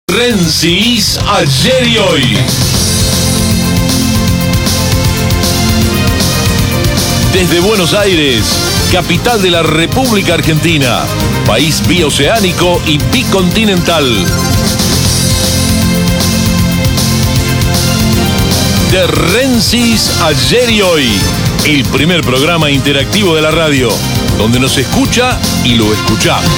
Rensis ayer y hoy. Desde Buenos Aires, capital de la República Argentina, país bioceánico y bicontinental. De Rensis ayer y hoy, el primer programa interactivo de la radio, donde nos escucha y lo escuchamos.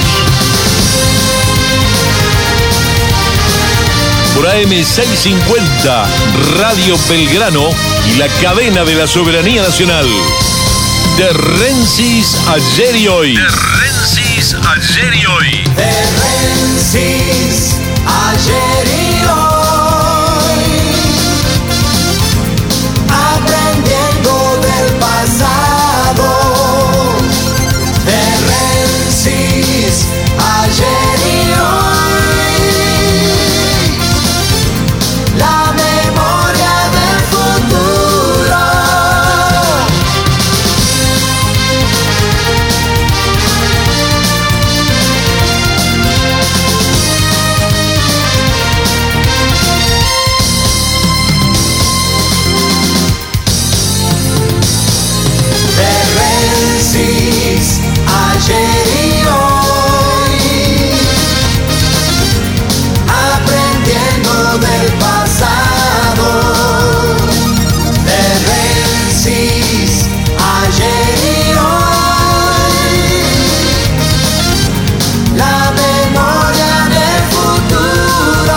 Por AM650, Radio Belgrano y la cadena de la soberanía nacional. De Rensis ayer y hoy. De Rensis ayer y hoy. De Rensis ayer y hoy. Aprendiendo del pasado. De Rensis ayer y hoy. La memoria del futuro. Ayer y hoy, aprendiendo del pasado. De Rensis ayer y hoy, la memoria del futuro.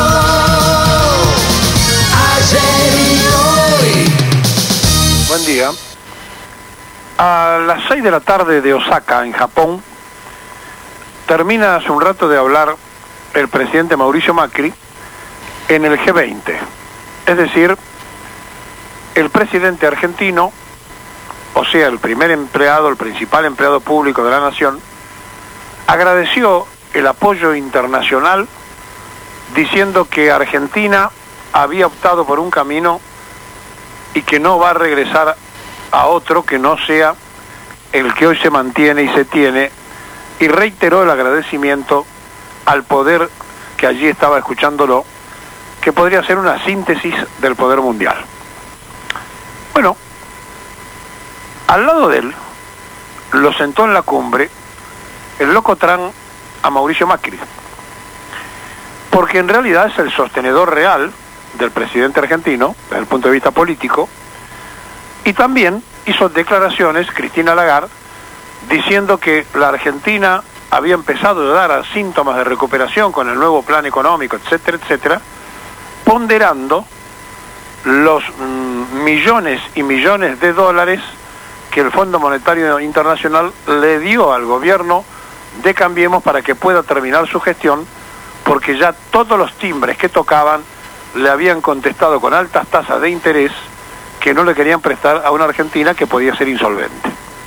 Ayer y hoy. Buen día. A las 6 de la tarde de Osaka, en Japón, termina hace un rato de hablar el presidente Mauricio Macri en el G20. Es decir, el presidente argentino, o sea, el primer empleado, el principal empleado público de la nación, agradeció el apoyo internacional diciendo que Argentina había optado por un camino y que no va a regresar a otro que no sea el que hoy se mantiene y se tiene, y reiteró el agradecimiento al poder que allí estaba escuchándolo, que podría ser una síntesis del poder mundial. Bueno, al lado de él lo sentó en la cumbre el locotrán a Mauricio Macri, porque en realidad es el sostenedor real del presidente argentino desde el punto de vista político. Y también hizo declaraciones Cristina Lagarde diciendo que la Argentina había empezado a dar síntomas de recuperación con el nuevo plan económico, etcétera, etcétera, ponderando los millones y millones de dólares que el Fondo Monetario Internacional le dio al gobierno de Cambiemos para que pueda terminar su gestión, porque ya todos los timbres que tocaban le habían contestado con altas tasas de interés que no le querían prestar a una Argentina que podía ser insolvente.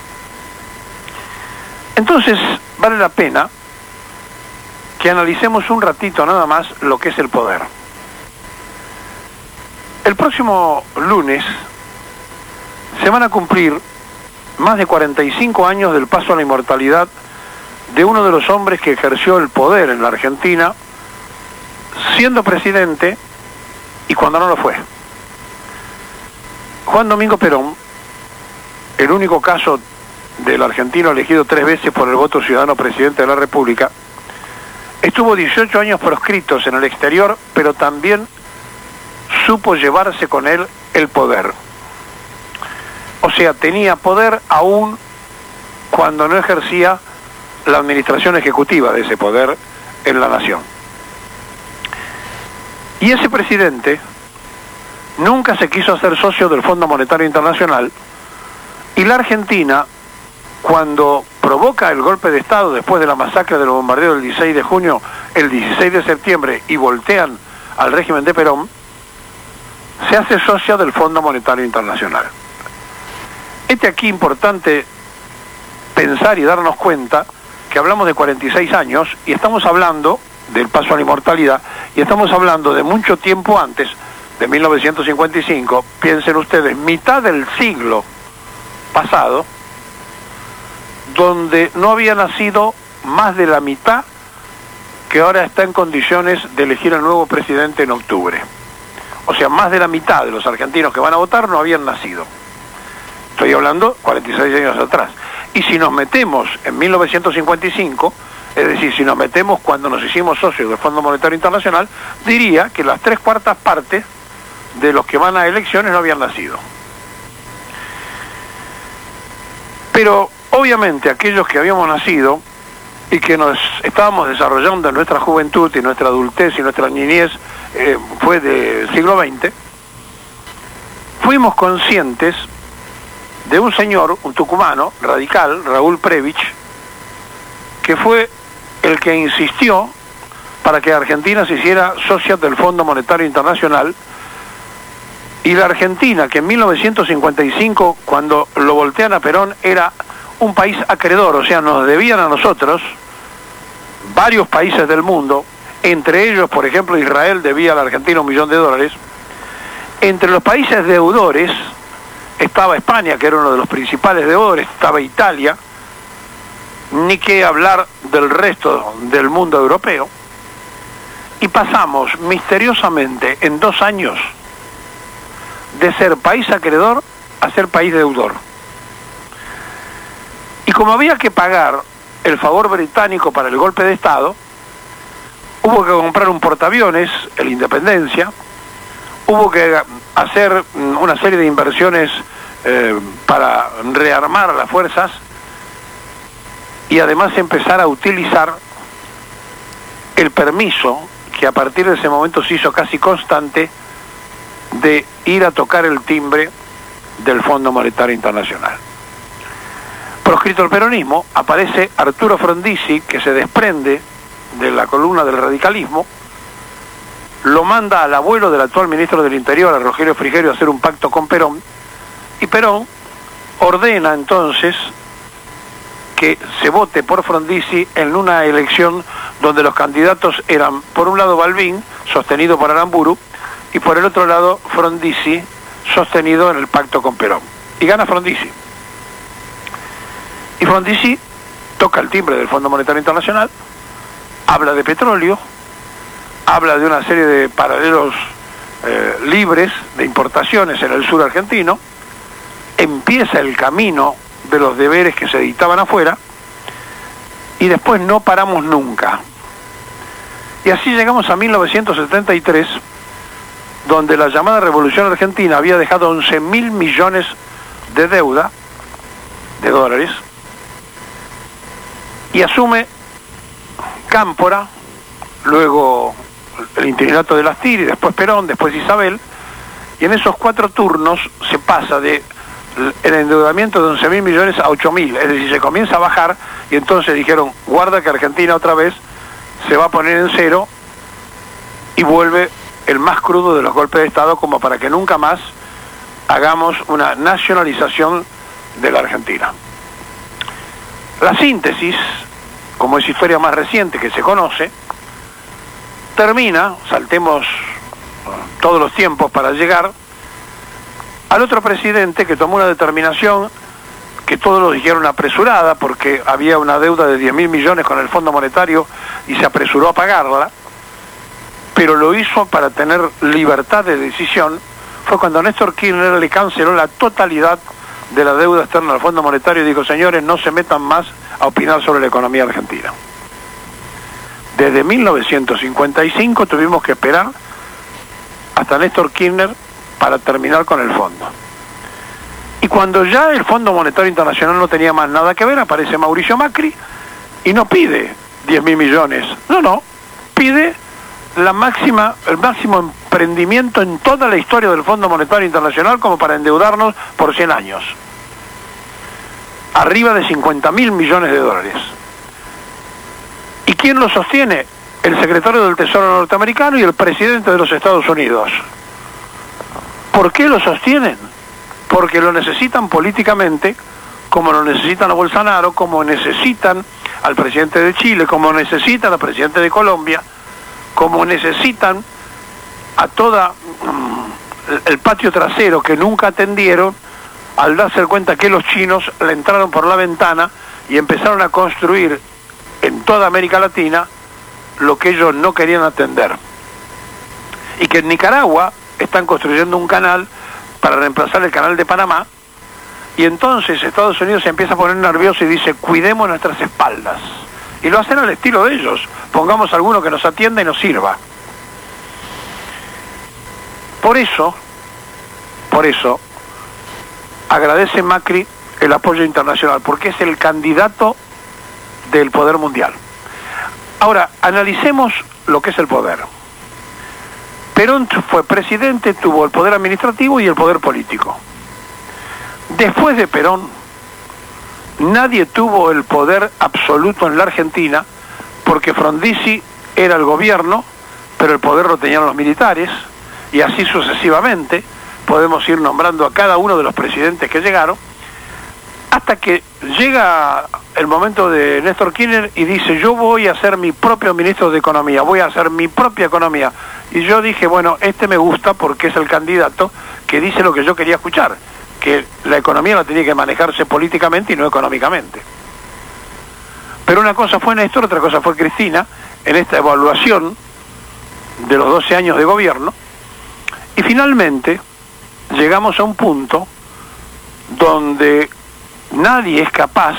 Entonces, vale la pena que analicemos un ratito nada más lo que es el poder. El próximo lunes se van a cumplir más de 45 años del paso a la inmortalidad de uno de los hombres que ejerció el poder en la Argentina, siendo presidente y cuando no lo fue. Juan Domingo Perón, el único caso del argentino elegido 3 veces por el voto ciudadano presidente de la República, estuvo 18 años proscritos en el exterior, pero también supo llevarse con él el poder. O sea, tenía poder aún cuando no ejercía la administración ejecutiva de ese poder en la nación. Y ese presidente nunca se quiso hacer socio del Fondo Monetario Internacional, y la Argentina, cuando provoca el golpe de Estado después de la masacre del bombardeo del 16 de junio, el 16 de septiembre, y voltean al régimen de Perón, se hace socia del Fondo Monetario Internacional. Aquí importante pensar y darnos cuenta que hablamos de 46 años y estamos hablando del paso a la inmortalidad, y estamos hablando de mucho tiempo antes, de 1955, piensen ustedes, mitad del siglo pasado, donde no había nacido más de la mitad que ahora está en condiciones de elegir al nuevo presidente en octubre. O sea, más de la mitad de los argentinos que van a votar no habían nacido. Estoy hablando 46 años atrás. Y si nos metemos en 1955, es decir, si nos metemos cuando nos hicimos socios del Fondo Monetario Internacional, diría que las 3/4 partes de los que van a elecciones no habían nacido. Pero obviamente aquellos que habíamos nacido y que nos estábamos desarrollando en nuestra juventud y nuestra adultez y nuestra niñez, fue del siglo XX, fuimos conscientes de un señor, un tucumano radical, Raúl Prebisch, que fue el que insistió para que Argentina se hiciera socia del Fondo Monetario Internacional, y la Argentina, que en 1955, cuando lo voltean a Perón, era un país acreedor, o sea, nos debían a nosotros varios países del mundo, entre ellos, por ejemplo, Israel debía a la Argentina $1 millón. Entre los países deudores estaba España, que era uno de los principales deudores, estaba Italia, ni qué hablar del resto del mundo europeo, y pasamos misteriosamente en 2 años de ser país acreedor a ser país deudor. Y como había que pagar el favor británico para el golpe de Estado, hubo que comprar un portaaviones, el Independencia, hubo que hacer una serie de inversiones para rearmar a las fuerzas, y además empezar a utilizar el permiso, que a partir de ese momento se hizo casi constante, de ir a tocar el timbre del Fondo Monetario Internacional. Proscrito el peronismo, aparece Arturo Frondizi, que se desprende de la columna del radicalismo, lo manda al abuelo del actual ministro del Interior, a Rogelio Frigerio, a hacer un pacto con Perón, y Perón ordena entonces que se vote por Frondizi en una elección donde los candidatos eran, por un lado, Balbín, sostenido por Aramburu, y por el otro lado, Frondizi, sostenido en el pacto con Perón. Y gana Frondizi. Y Frondizi toca el timbre del Fondo Monetario Internacional, habla de petróleo, habla de una serie de paralelos libres de importaciones en el sur argentino, empieza el camino de los deberes que se dictaban afuera, y después no paramos nunca. Y así llegamos a 1973, donde la llamada Revolución Argentina había dejado 11.000 millones de deuda, de dólares, y asume Cámpora, luego el interinato de Las Tir, y después Perón, después Isabel, y en esos 4 turnos se pasa de el endeudamiento de 11.000 millones a 8.000, es decir, se comienza a bajar, y entonces dijeron, guarda que Argentina otra vez se va a poner en cero, y vuelve el más crudo de los golpes de Estado, como para que nunca más hagamos una nacionalización de la Argentina. La síntesis, como es historia más reciente que se conoce, termina, saltemos todos los tiempos para llegar al otro presidente que tomó una determinación que todos lo dijeron apresurada, porque había una deuda de 10.000 millones con el Fondo Monetario y se apresuró a pagarla, pero lo hizo para tener libertad de decisión. Fue cuando Néstor Kirchner le canceló la totalidad de la deuda externa al Fondo Monetario y dijo, señores, no se metan más a opinar sobre la economía argentina. Desde 1955 tuvimos que esperar hasta Néstor Kirchner para terminar con el fondo. Y cuando ya el Fondo Monetario Internacional no tenía más nada que ver, aparece Mauricio Macri y no pide 10.000 millones. No, pide el máximo emprendimiento en toda la historia del Fondo Monetario Internacional, como para endeudarnos por 100 años. Arriba de 50.000 millones de dólares. ¿Y quién lo sostiene? El secretario del Tesoro norteamericano y el presidente de los Estados Unidos. ¿Por qué lo sostienen? Porque lo necesitan políticamente, como lo necesitan a Bolsonaro, como necesitan al presidente de Chile, como necesitan al presidente de Colombia, como necesitan a toda el patio trasero que nunca atendieron al darse cuenta que los chinos le entraron por la ventana y empezaron a construir en toda América Latina lo que ellos no querían atender. Y que en Nicaragua están construyendo un canal para reemplazar el canal de Panamá, y entonces Estados Unidos se empieza a poner nervioso y dice, cuidemos nuestras espaldas. Y lo hacen al estilo de ellos, pongamos a alguno que nos atienda y nos sirva. Por eso, agradece Macri el apoyo internacional, porque es el candidato del poder mundial. Ahora, analicemos lo que es el poder. Perón fue presidente, tuvo el poder administrativo y el poder político. Después de Perón, nadie tuvo el poder absoluto en la Argentina, porque Frondizi era el gobierno, pero el poder lo tenían los militares, y así sucesivamente. Podemos ir nombrando a cada uno de los presidentes que llegaron, hasta que llega el momento de Néstor Kirchner y dice, yo voy a ser mi propio ministro de Economía, voy a hacer mi propia economía. Y yo dije, bueno, este me gusta porque es el candidato que dice lo que yo quería escuchar, que la economía la tenía que manejarse políticamente y no económicamente. Pero una cosa fue Néstor, otra cosa fue Cristina, en esta evaluación de los 12 años de gobierno, y finalmente llegamos a un punto donde nadie es capaz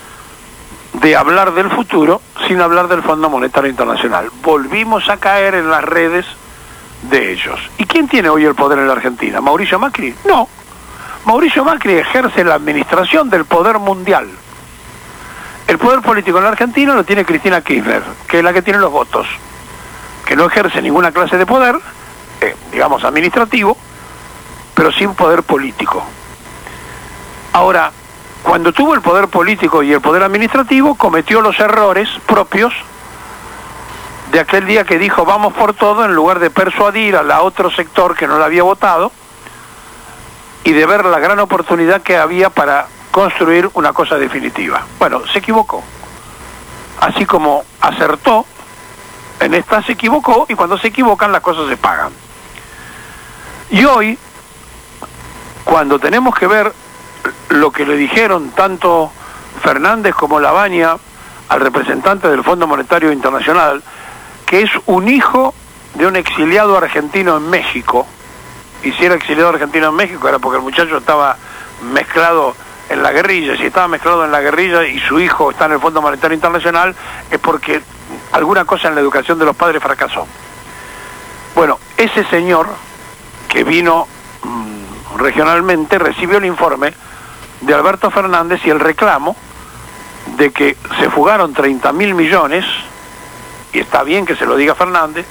de hablar del futuro sin hablar del Fondo Monetario Internacional. Volvimos a caer en las redes de ellos. ¿Y quién tiene hoy el poder en la Argentina? ¿Mauricio Macri? No. Mauricio Macri ejerce la administración del poder mundial. El poder político en la Argentina lo tiene Cristina Kirchner, que es la que tiene los votos, que no ejerce ninguna clase de poder, digamos administrativo, pero sin poder político. Ahora, cuando tuvo el poder político y el poder administrativo, cometió los errores propios de aquel día que dijo vamos por todo, en lugar de persuadir a la otro sector que no la había votado y de ver la gran oportunidad que había para construir una cosa definitiva. Bueno, se equivocó. Así como acertó, en esta se equivocó, y cuando se equivocan las cosas se pagan. Y hoy, cuando tenemos que ver lo que le dijeron tanto Fernández como Labaña al representante del Fondo Monetario Internacional, que es un hijo de un exiliado argentino en México, y si era exiliado argentino en México era porque el muchacho estaba mezclado en la guerrilla. Si estaba mezclado en la guerrilla y su hijo está en el Fondo Monetario Internacional, es porque alguna cosa en la educación de los padres fracasó. Bueno, ese señor que vino regionalmente recibió el informe de Alberto Fernández y el reclamo de que se fugaron 30.000 millones, y está bien que se lo diga Fernández,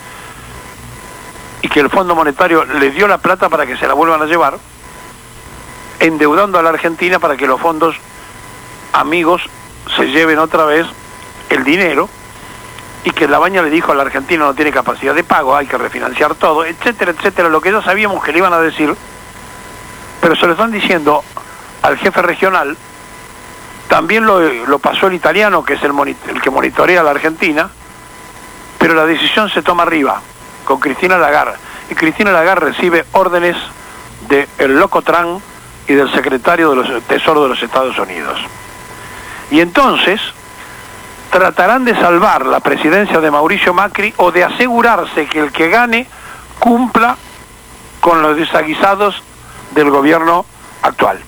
y que el Fondo Monetario le dio la plata para que se la vuelvan a llevar, endeudando a la Argentina para que los fondos amigos se lleven otra vez el dinero, y que Labaña le dijo a la Argentina no tiene capacidad de pago, hay que refinanciar todo, etcétera, etcétera, lo que ya sabíamos que le iban a decir, pero se lo están diciendo al jefe regional. También lo pasó el italiano, que es el que monitorea a la Argentina, pero la decisión se toma arriba, con Cristina Lagarde, y Cristina Lagarde recibe órdenes del loco Trump y del secretario de los Tesoro de los Estados Unidos. Y entonces tratarán de salvar la presidencia de Mauricio Macri o de asegurarse que el que gane cumpla con los desaguisados del gobierno actual.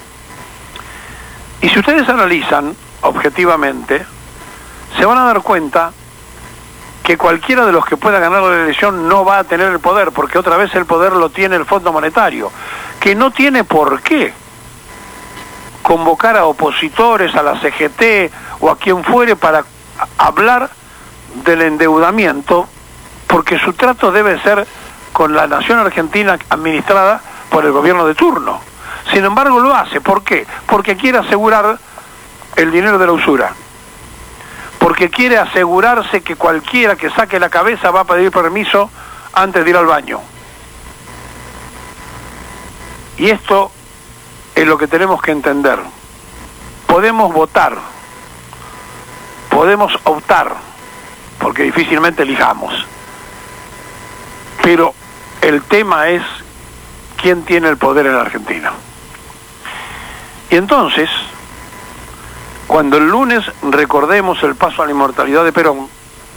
Y si ustedes analizan objetivamente, se van a dar cuenta que cualquiera de los que pueda ganar la elección no va a tener el poder, porque otra vez el poder lo tiene el Fondo Monetario, que no tiene por qué convocar a opositores, a la CGT o a quien fuere para hablar del endeudamiento, porque su trato debe ser con la nación argentina administrada por el gobierno de turno. Sin embargo lo hace. ¿Por qué? Porque quiere asegurar el dinero de la usura, porque quiere asegurarse que cualquiera que saque la cabeza va a pedir permiso antes de ir al baño. Y esto es lo que tenemos que entender. Podemos votar, podemos optar, porque difícilmente elijamos, pero el tema es quién tiene el poder en la Argentina. Y entonces, cuando el lunes recordemos el paso a la inmortalidad de Perón,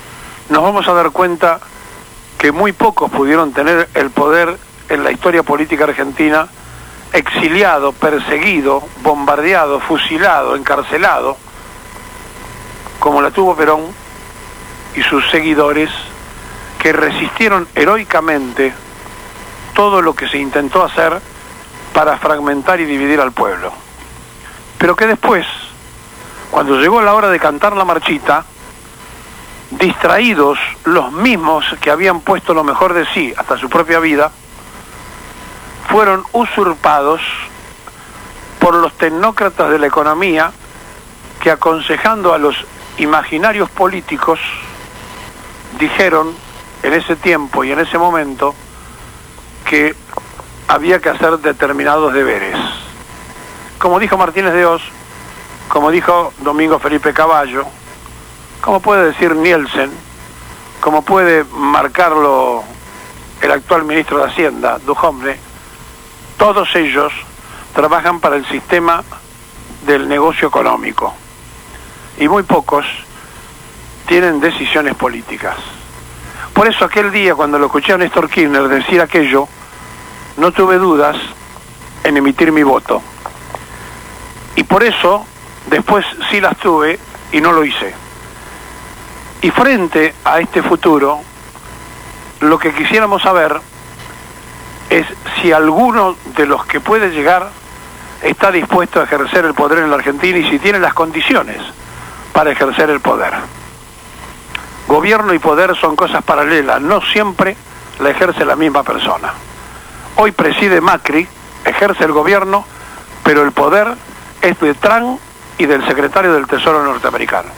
nos vamos a dar cuenta que muy pocos pudieron tener el poder en la historia política argentina, exiliado, perseguido, bombardeado, fusilado, encarcelado, como la tuvo Perón y sus seguidores, que resistieron heroicamente todo lo que se intentó hacer para fragmentar y dividir al pueblo. Pero que después, cuando llegó la hora de cantar la marchita, distraídos los mismos que habían puesto lo mejor de sí hasta su propia vida, fueron usurpados por los tecnócratas de la economía que, aconsejando a los imaginarios políticos, dijeron en ese tiempo y en ese momento que había que hacer determinados deberes. Como dijo Martínez de Hoz, como dijo Domingo Felipe Cavallo, como puede decir Nielsen, como puede marcarlo el actual ministro de Hacienda, Duhovne, todos ellos trabajan para el sistema del negocio económico y muy pocos tienen decisiones políticas. Por eso aquel día, cuando lo escuché a Néstor Kirchner decir aquello, no tuve dudas en emitir mi voto. Y por eso después sí las tuve y no lo hice. Y frente a este futuro, lo que quisiéramos saber es si alguno de los que puede llegar está dispuesto a ejercer el poder en la Argentina y si tiene las condiciones para ejercer el poder. Gobierno y poder son cosas paralelas, no siempre la ejerce la misma persona. Hoy preside Macri, ejerce el gobierno, pero el poder es de Trump y del secretario del Tesoro norteamericano.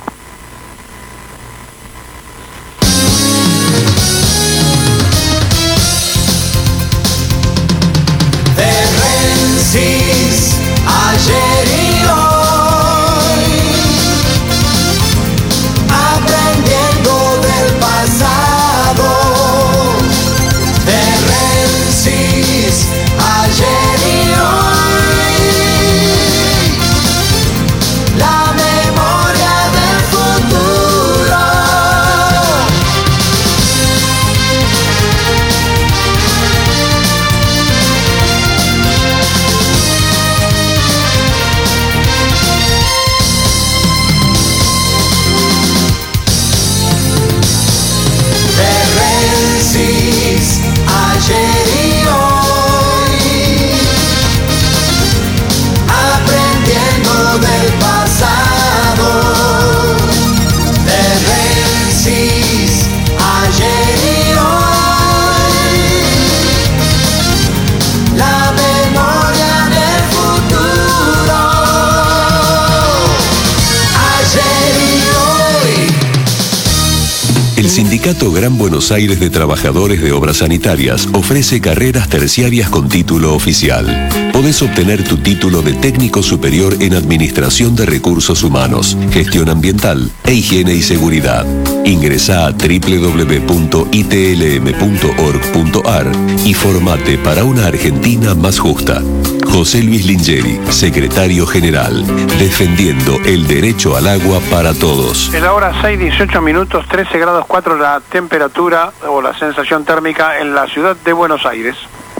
Ayer y hoy, aprendiendo del pasado, de Rensis, ayer y hoy, la memoria del futuro. Ayer y hoy, aprendiendo del pasado, de Rensis, ayer y hoy, la memoria del futuro, ayer y hoy. El Sindicato Gran Buenos Aires de Trabajadores de Obras Sanitarias ofrece carreras terciarias con título oficial. Podés obtener tu título de técnico superior en Administración de Recursos Humanos, Gestión Ambiental e Higiene y Seguridad. Ingresá a www.itlm.org.ar y formate para una Argentina más justa. José Luis Lingeri, Secretario General, defendiendo el derecho al agua para todos. En la hora 6:18, 13 grados 4 la temperatura o la sensación térmica en la ciudad de Buenos Aires.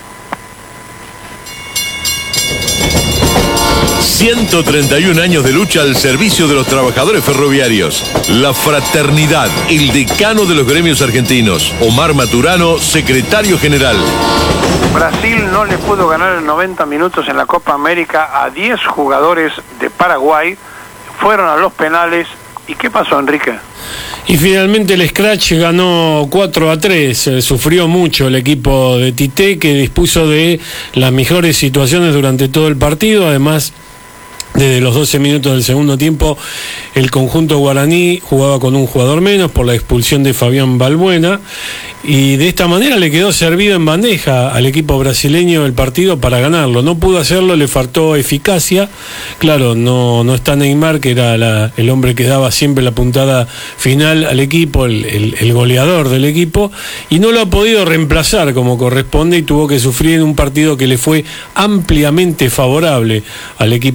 131 años de lucha al servicio de los trabajadores ferroviarios. La fraternidad, el decano de los gremios argentinos, Omar Maturano, secretario general. Brasil no le pudo ganar en 90 minutos en la Copa América a 10 jugadores de Paraguay. Fueron a los penales. ¿Y qué pasó, Enrique? Y finalmente el Scratch ganó 4-3, sufrió mucho el equipo de Tite, que dispuso de las mejores situaciones durante todo el partido. Además, desde los 12 minutos del segundo tiempo, el conjunto guaraní jugaba con un jugador menos por la expulsión de Fabián Balbuena, y de esta manera le quedó servido en bandeja al equipo brasileño el partido para ganarlo. No pudo hacerlo, le faltó eficacia. Claro, no está Neymar, que era el hombre que daba siempre la puntada final al equipo, el goleador del equipo, y no lo ha podido reemplazar como corresponde, y tuvo que sufrir en un partido que le fue ampliamente favorable al equipo brasileño.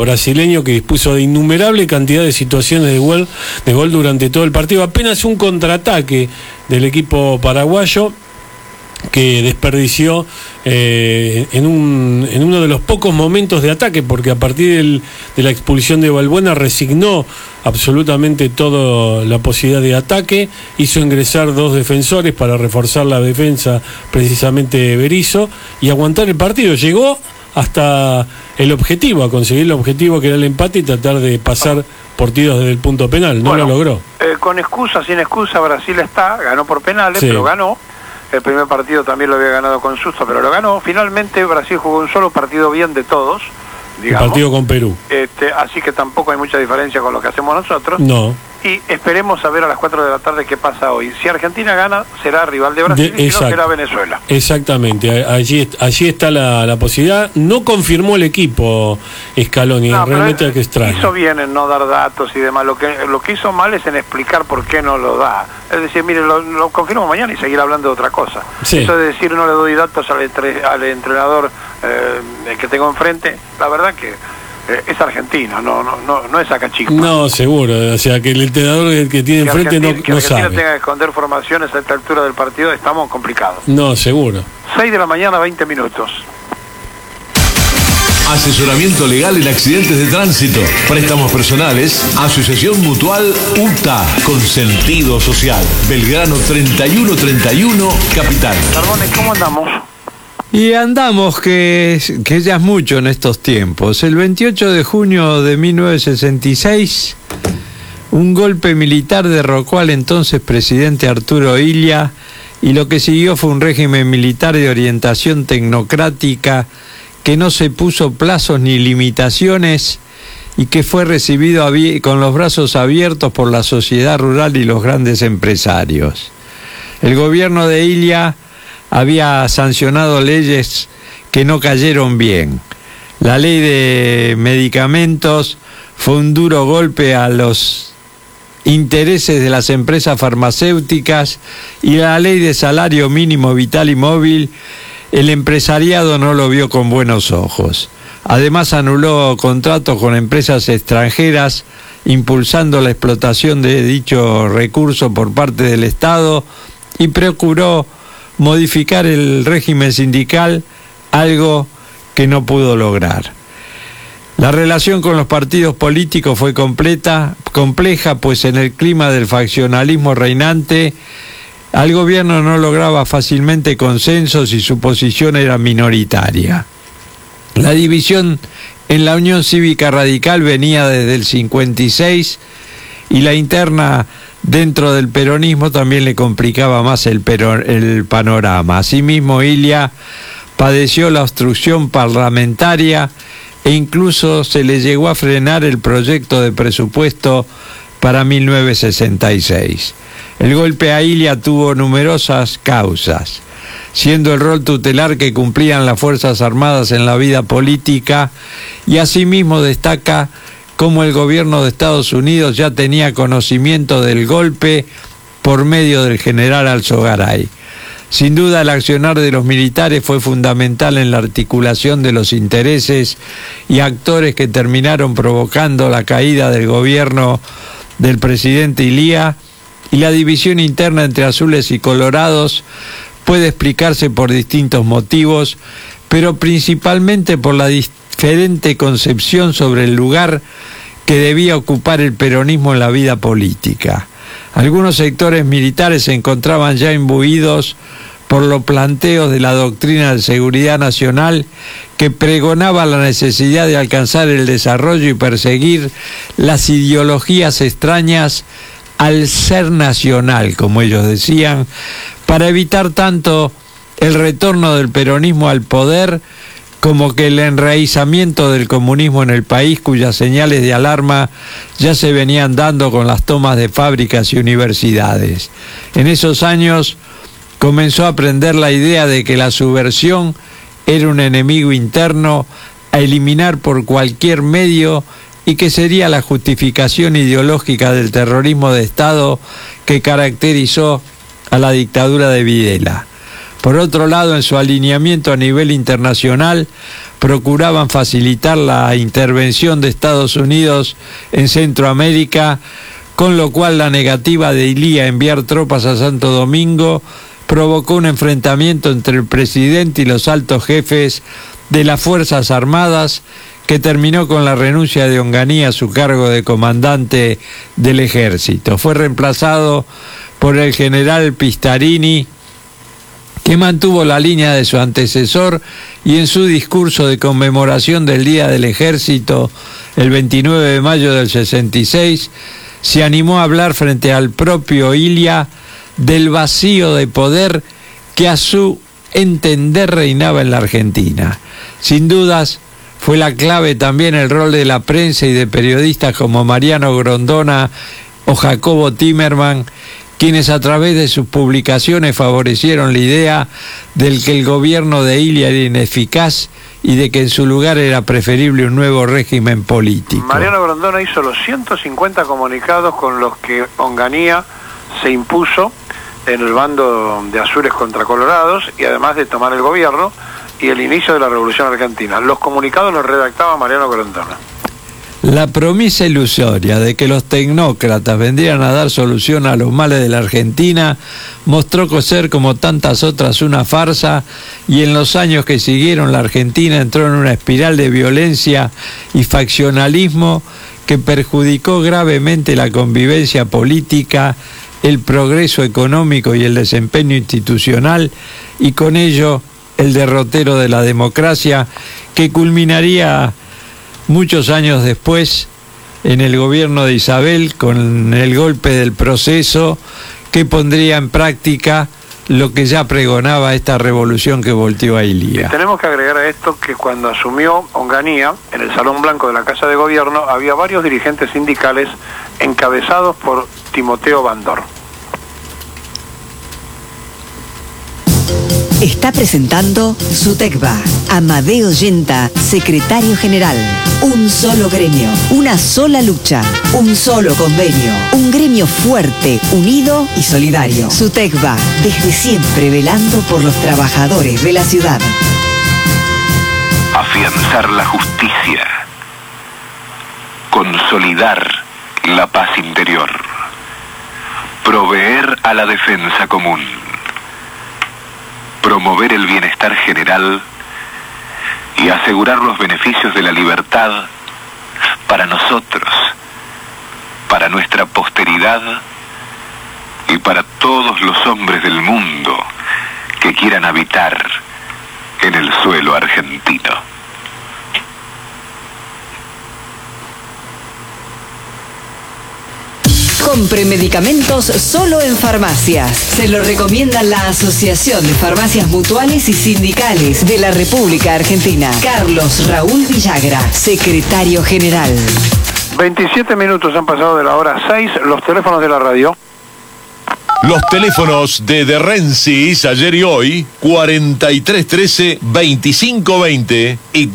brasileño, que dispuso de innumerable cantidad de situaciones de gol durante todo el partido. Apenas un contraataque del equipo paraguayo que desperdició en uno de los pocos momentos de ataque, porque a partir de la expulsión de Balbuena resignó absolutamente toda la posibilidad de ataque, hizo ingresar 2 defensores para reforzar la defensa, precisamente Berizzo, y aguantar el partido. Llegó hasta el objetivo, a conseguir el objetivo que era el empate y tratar de pasar por tiros desde el punto penal. No lo logró. Con excusa, sin excusa, Brasil ganó por penales, sí, pero ganó. El primer partido también lo había ganado con susto, pero lo ganó. Finalmente Brasil jugó un solo partido bien de todos, digamos. El partido con Perú. Así que tampoco hay mucha diferencia con lo que hacemos nosotros. No. Y esperemos a ver a las 4 de la tarde qué pasa hoy. Si Argentina gana, será rival de Brasil, y si no, será Venezuela. Exactamente, allí está la posibilidad. No confirmó el equipo Scaloni, realmente que extraño. Hizo bien en no dar datos y demás. Lo que hizo mal es en explicar por qué no lo da. Es decir, mire, lo confirmo mañana y seguir hablando de otra cosa. Sí. Eso de decir no le doy datos al entrenador que tengo enfrente, la verdad que es argentino, no es Acachispa. No, seguro, o sea que el entrenador que tiene enfrente no Argentina sabe. tenga que esconder formaciones a esta altura del partido, estamos complicados. No, seguro. 6 de la mañana, 20 minutos. Asesoramiento legal en accidentes de tránsito, préstamos personales, Asociación Mutual UTA, con sentido social. Belgrano 3131, Capital. Carbones, ¿cómo andamos? Y andamos, que ya es mucho en estos tiempos. El 28 de junio de 1966, un golpe militar derrocó al entonces presidente Arturo Illia, y lo que siguió fue un régimen militar de orientación tecnocrática que no se puso plazos ni limitaciones y que fue recibido con los brazos abiertos por la sociedad rural y los grandes empresarios. El gobierno de Illia había sancionado leyes que no cayeron bien. La ley de medicamentos fue un duro golpe a los intereses de las empresas farmacéuticas, y la ley de salario mínimo vital y móvil, el empresariado no lo vio con buenos ojos. Además, anuló contratos con empresas extranjeras, impulsando la explotación de dicho recurso por parte del Estado, y procuró modificar el régimen sindical, algo que no pudo lograr. La relación con los partidos políticos fue compleja, pues en el clima del faccionalismo reinante, al gobierno no lograba fácilmente consensos y su posición era minoritaria. La división en la Unión Cívica Radical venía desde el 56, y la interna dentro del peronismo también le complicaba más el panorama. Asimismo, Illia padeció la obstrucción parlamentaria e incluso se le llegó a frenar el proyecto de presupuesto para 1966. El golpe a Illia tuvo numerosas causas, siendo el rol tutelar que cumplían las Fuerzas Armadas en la vida política, y asimismo destaca cómo el gobierno de Estados Unidos ya tenía conocimiento del golpe por medio del general Alzogaray. Sin duda, el accionar de los militares fue fundamental en la articulación de los intereses y actores que terminaron provocando la caída del gobierno del presidente Illia, y la división interna entre azules y colorados puede explicarse por distintos motivos, pero principalmente por la diferente concepción sobre el lugar que debía ocupar el peronismo en la vida política. Algunos sectores militares se encontraban ya imbuidos por los planteos de la doctrina de seguridad nacional, que pregonaba la necesidad de alcanzar el desarrollo y perseguir las ideologías extrañas al ser nacional, como ellos decían, para evitar tanto el retorno del peronismo al poder como que el enraizamiento del comunismo en el país, cuyas señales de alarma ya se venían dando con las tomas de fábricas y universidades. En esos años comenzó a aprender la idea de que la subversión era un enemigo interno a eliminar por cualquier medio, y que sería la justificación ideológica del terrorismo de Estado que caracterizó a la dictadura de Videla. Por otro lado, en su alineamiento a nivel internacional, procuraban facilitar la intervención de Estados Unidos en Centroamérica, con lo cual la negativa de Ilía a enviar tropas a Santo Domingo provocó un enfrentamiento entre el presidente y los altos jefes de las Fuerzas Armadas, que terminó con la renuncia de Onganía a su cargo de comandante del ejército. Fue reemplazado por el general Pistarini, que mantuvo la línea de su antecesor y en su discurso de conmemoración del Día del Ejército, el 29 de mayo del 66, se animó a hablar frente al propio Ilía del vacío de poder que a su entender reinaba en la Argentina. Sin dudas, fue la clave también el rol de la prensa y de periodistas como Mariano Grondona o Jacobo Timerman, quienes a través de sus publicaciones favorecieron la idea del que el gobierno de Ilía era ineficaz y de que en su lugar era preferible un nuevo régimen político. Mariano Grondona hizo los 150 comunicados con los que Onganía se impuso en el bando de azules contra colorados, y además de tomar el gobierno y el inicio de la Revolución Argentina. Los comunicados los redactaba Mariano Grondona. La promesa ilusoria de que los tecnócratas vendrían a dar solución a los males de la Argentina mostró ser, como tantas otras, una farsa, y en los años que siguieron la Argentina entró en una espiral de violencia y faccionalismo que perjudicó gravemente la convivencia política, el progreso económico y el desempeño institucional, y con ello el derrotero de la democracia, que culminaría muchos años después en el gobierno de Isabel con el golpe del Proceso, que pondría en práctica lo que ya pregonaba esta revolución que volteó a Ilía. Tenemos que agregar a esto que cuando asumió Onganía, en el Salón Blanco de la Casa de Gobierno, había varios dirigentes sindicales encabezados por Timoteo Bandor. Está presentando SUTECBA. Amadeo Yenta, secretario general. Un solo gremio, una sola lucha, un solo convenio. Un gremio fuerte, unido y solidario. SUTECBA, desde siempre velando por los trabajadores de la ciudad. Afianzar la justicia. Consolidar la paz interior. Proveer a la defensa común. Promover el bienestar general y asegurar los beneficios de la libertad para nosotros, para nuestra posteridad y para todos los hombres del mundo que quieran habitar en el suelo argentino. Compre medicamentos solo en farmacias. Se lo recomienda la Asociación de Farmacias Mutuales y Sindicales de la República Argentina. Carlos Raúl Villagra, secretario general. 27 minutos han pasado de la hora 6, los teléfonos de la radio. Los teléfonos de Rensis ayer y hoy, 4313-2520 y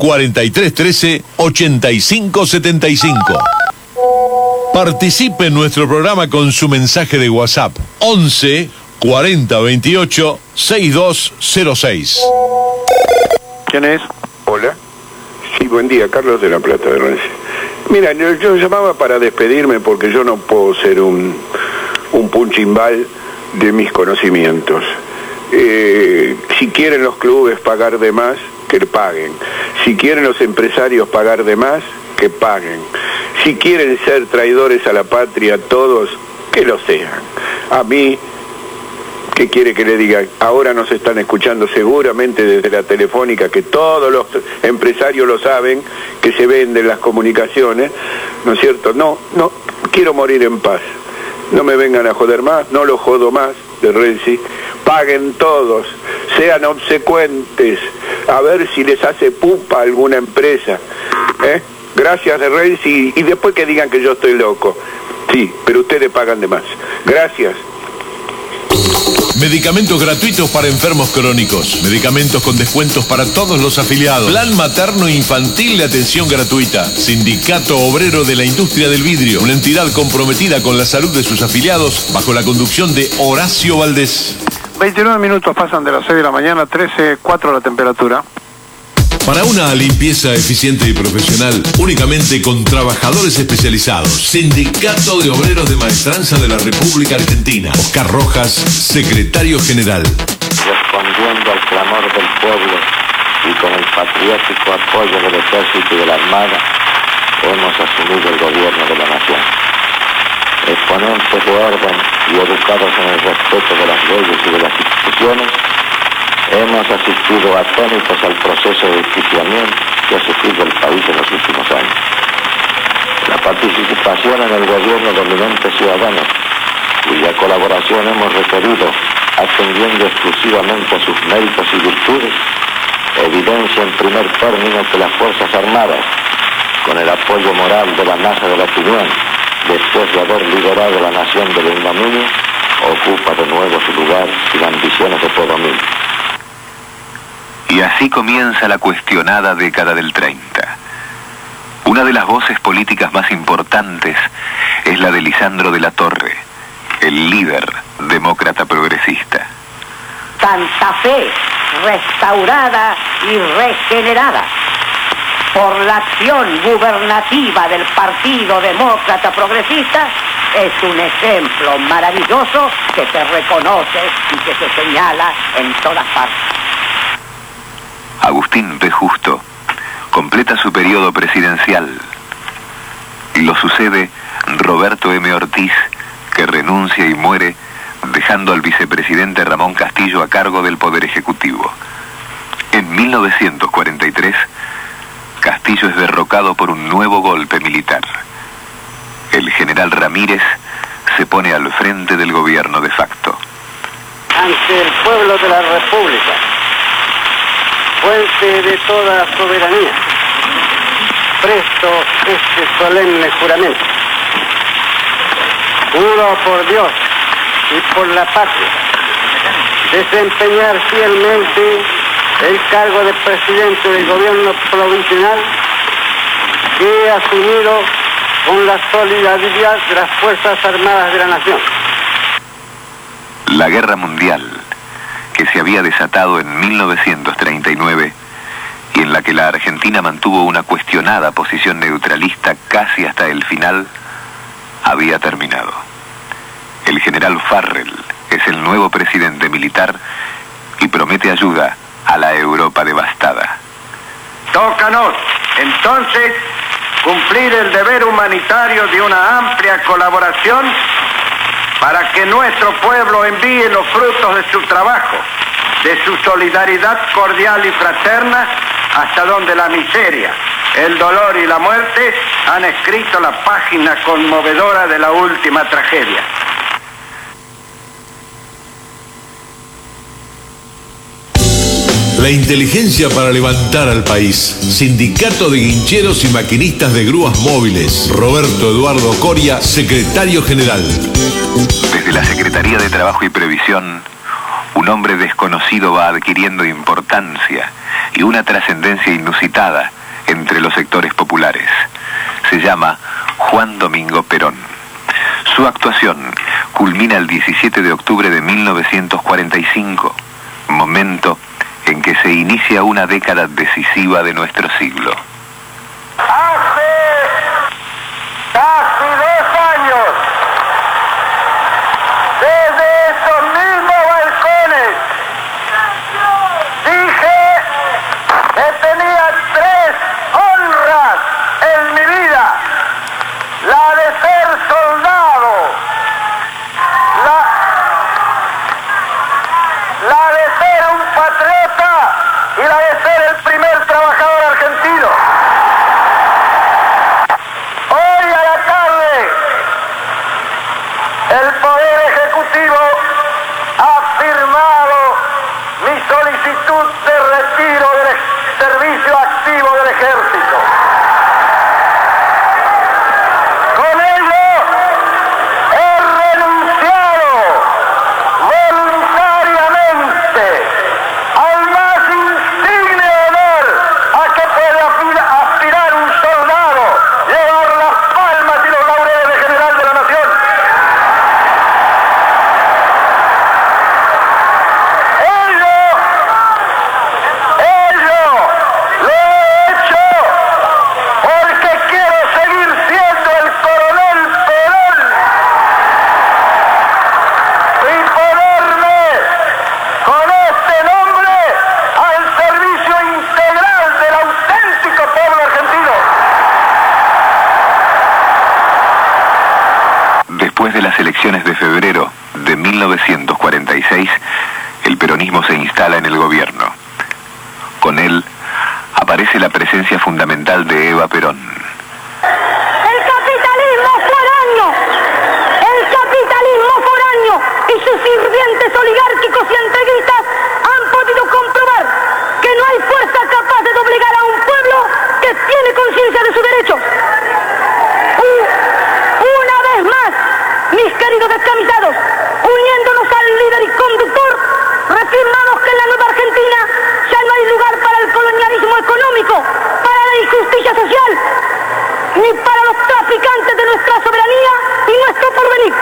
4313-8575. Participe en nuestro programa con su mensaje de WhatsApp 11 40 28 6206. ¿Quién es? Hola. Sí, buen día, Carlos de La Plata de Rensis. Mira, yo llamaba para despedirme porque yo no puedo ser un punchimbal de mis conocimientos. Si quieren los clubes pagar de más, que paguen. Si quieren los empresarios pagar de más, que paguen. Si quieren ser traidores a la patria todos, que lo sean. A mí, ¿qué quiere que le diga? Ahora nos están escuchando seguramente desde la telefónica, que todos los empresarios lo saben, que se venden las comunicaciones, ¿no es cierto? No, quiero morir en paz. No me vengan a joder más, no lo jodo más de Renzi. Paguen todos, sean obsecuentes, a ver si les hace pupa alguna empresa, Gracias de Renzi, y después que digan que yo estoy loco. Sí, pero ustedes pagan de más. Gracias. Medicamentos gratuitos para enfermos crónicos. Medicamentos con descuentos para todos los afiliados. Plan materno infantil de atención gratuita. Sindicato Obrero de la Industria del Vidrio. Una entidad comprometida con la salud de sus afiliados bajo la conducción de Horacio Valdés. 29 minutos pasan de las 6 de la mañana, 13:04 la temperatura. Para una limpieza eficiente y profesional, únicamente con trabajadores especializados. Sindicato de Obreros de Maestranza de la República Argentina. Oscar Rojas, secretario general. Respondiendo al clamor del pueblo y con el patriótico apoyo del Ejército y de la Armada, hemos asumido el gobierno de la nación. Exponentes de orden y educados en el respeto de las leyes y de las instituciones, hemos asistido atónitos al proceso de justiciamiento que ha sufrido el país en los últimos años. La participación en el gobierno de eminentes ciudadanos, cuya colaboración hemos requerido, atendiendo exclusivamente a sus méritos y virtudes, evidencia en primer término que las Fuerzas Armadas, con el apoyo moral de la masa de la opinión, después de haber liberado a la nación del ignominio, ocupa de nuevo su lugar sin ambiciones de porvenir. Y así comienza la cuestionada década del 30. Una de las voces políticas más importantes es la de Lisandro de la Torre, el líder demócrata progresista. Santa Fe, restaurada y regenerada por la acción gubernativa del Partido Demócrata Progresista, es un ejemplo maravilloso que se reconoce y que se señala en todas partes. Agustín P. Justo completa su periodo presidencial. Lo sucede Roberto M. Ortiz, que renuncia y muere, dejando al vicepresidente Ramón Castillo a cargo del Poder Ejecutivo. En 1943, Castillo es derrocado por un nuevo golpe militar. El general Ramírez se pone al frente del gobierno de facto. Ante el pueblo de la República, fuente de toda soberanía, presto este solemne juramento. Juro por Dios y por la patria desempeñar fielmente el cargo de presidente del gobierno provisional que he asumido con la solidaridad de las Fuerzas Armadas de la Nación. La Guerra Mundial, que se había desatado en 1939 y en la que la Argentina mantuvo una cuestionada posición neutralista casi hasta el final, había terminado. El general Farrell es el nuevo presidente militar y promete ayuda a la Europa devastada. Tócanos, entonces, cumplir el deber humanitario de una amplia colaboración para que nuestro pueblo envíe los frutos de su trabajo, de su solidaridad cordial y fraterna, hasta donde la miseria, el dolor y la muerte han escrito la página conmovedora de la última tragedia. La inteligencia para levantar al país. Sindicato de Guincheros y Maquinistas de Grúas Móviles. Roberto Eduardo Coria, secretario general. Desde la Secretaría de Trabajo y Previsión, un hombre desconocido va adquiriendo importancia y una trascendencia inusitada entre los sectores populares. Se llama Juan Domingo Perón. Su actuación culmina el 17 de octubre de 1945, momento en que se inicia una década decisiva de nuestro siglo. Hace casi 2 años, desde esos mismos balcones, dije que tenía 3 honras en mi vida: la de ser soldado, la de ser un patriota y la de ser el primer trabajador argentino. instala en el gobierno. Con él aparece la presencia fundamental de Eva Perón. El capitalismo foráneo y sus sirvientes oligárquicos y entreguistas han podido comprobar que no hay fuerza capaz de doblegar a un pueblo que tiene conciencia de sus derechos. Una vez más, mis queridos descamisados, uniéndonos al líder y conductor, reafirmamos que en la nueva Argentina ya no hay lugar para el colonialismo económico, para la injusticia social, ni para los traficantes de nuestra soberanía y nuestro porvenir.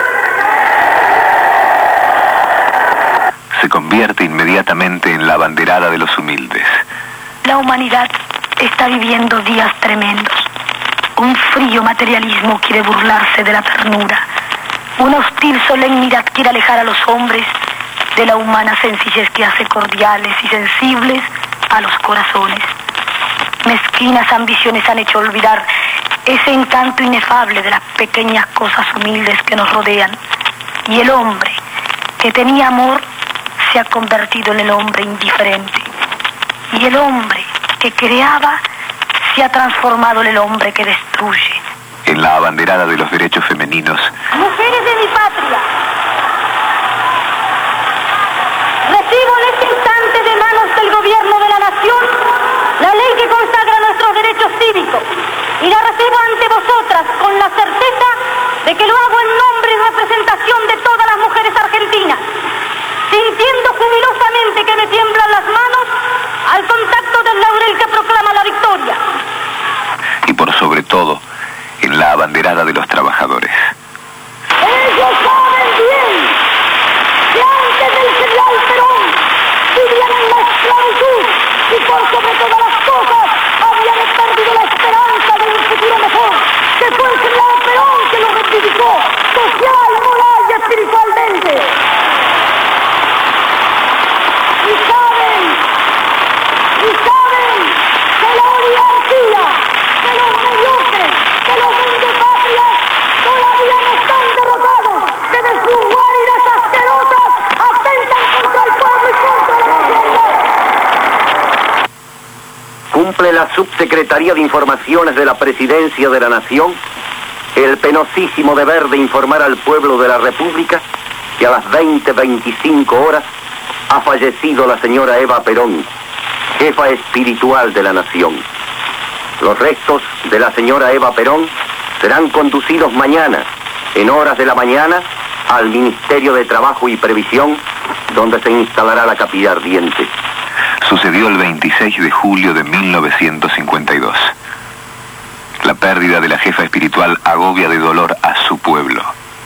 Se convierte inmediatamente en la abanderada de los humildes. La humanidad está viviendo días tremendos. Un frío materialismo quiere burlarse de la ternura. Una hostil solemnidad quiere alejar a los hombres de la humana sencillez que hace cordiales y sensibles a los corazones. Mezquinas ambiciones han hecho olvidar ese encanto inefable de las pequeñas cosas humildes que nos rodean. Y el hombre que tenía amor se ha convertido en el hombre indiferente. Y el hombre que creaba se ha transformado en el hombre que destruye. En la abanderada de los derechos femeninos, Mujeres de mi patria, recibo en este instante de manos del gobierno de la nación la ley que consagra nuestros derechos cívicos y la recibo ante vosotras con la certeza de que lo hago en nombre y representación de todas las mujeres argentinas, sintiendo jubilosamente que me tiemblan las manos al contacto del laurel que proclama la victoria. y por sobre todo, en la abanderada de los trabajadores. Ellos saben bien que antes del general Perón vivían en la esclavitud y por sobre todas las cosas habían perdido la esperanza de un futuro mejor, que fue el general Perón que lo rectificó social, moral y espiritualmente. Y saben que la oligarquía, que los mediocres, que los vendepatrias todavía no están derrotados, que de sus guaridas asquerosas atentan contra el pueblo y contra la sociedad. Cumple la Subsecretaría de Informaciones de la Presidencia de la Nación el penosísimo deber de informar al pueblo de la República que a las 20:25 horas ha fallecido la señora Eva Perón, jefa espiritual de la nación. Los restos de la señora Eva Perón serán conducidos mañana, en horas de la mañana, al Ministerio de Trabajo y Previsión, donde se instalará la capilla ardiente. Sucedió el 26 de julio de 1952. La pérdida de la jefa espiritual agobia de dolor a su pueblo.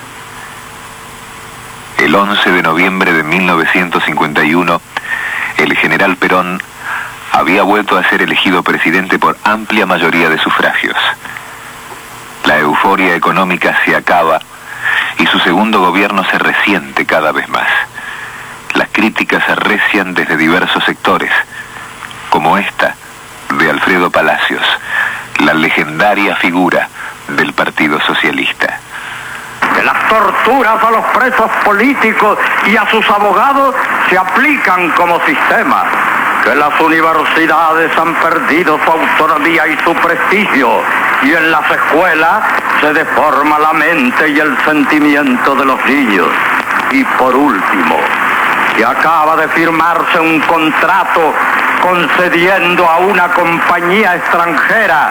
El 11 de noviembre de 1951, el general Perón había vuelto a ser elegido presidente por amplia mayoría de sufragios. La euforia económica se acaba y su segundo gobierno se resiente cada vez más. Las críticas arrecian desde diversos sectores, como esta de Alfredo Palacios, la legendaria figura del Partido Socialista. Que las torturas a los presos políticos y a sus abogados se aplican como sistema. Que las universidades han perdido su autonomía y su prestigio, y en las escuelas se deforma la mente y el sentimiento de los niños. Y por último, que acaba de firmarse un contrato concediendo a una compañía extranjera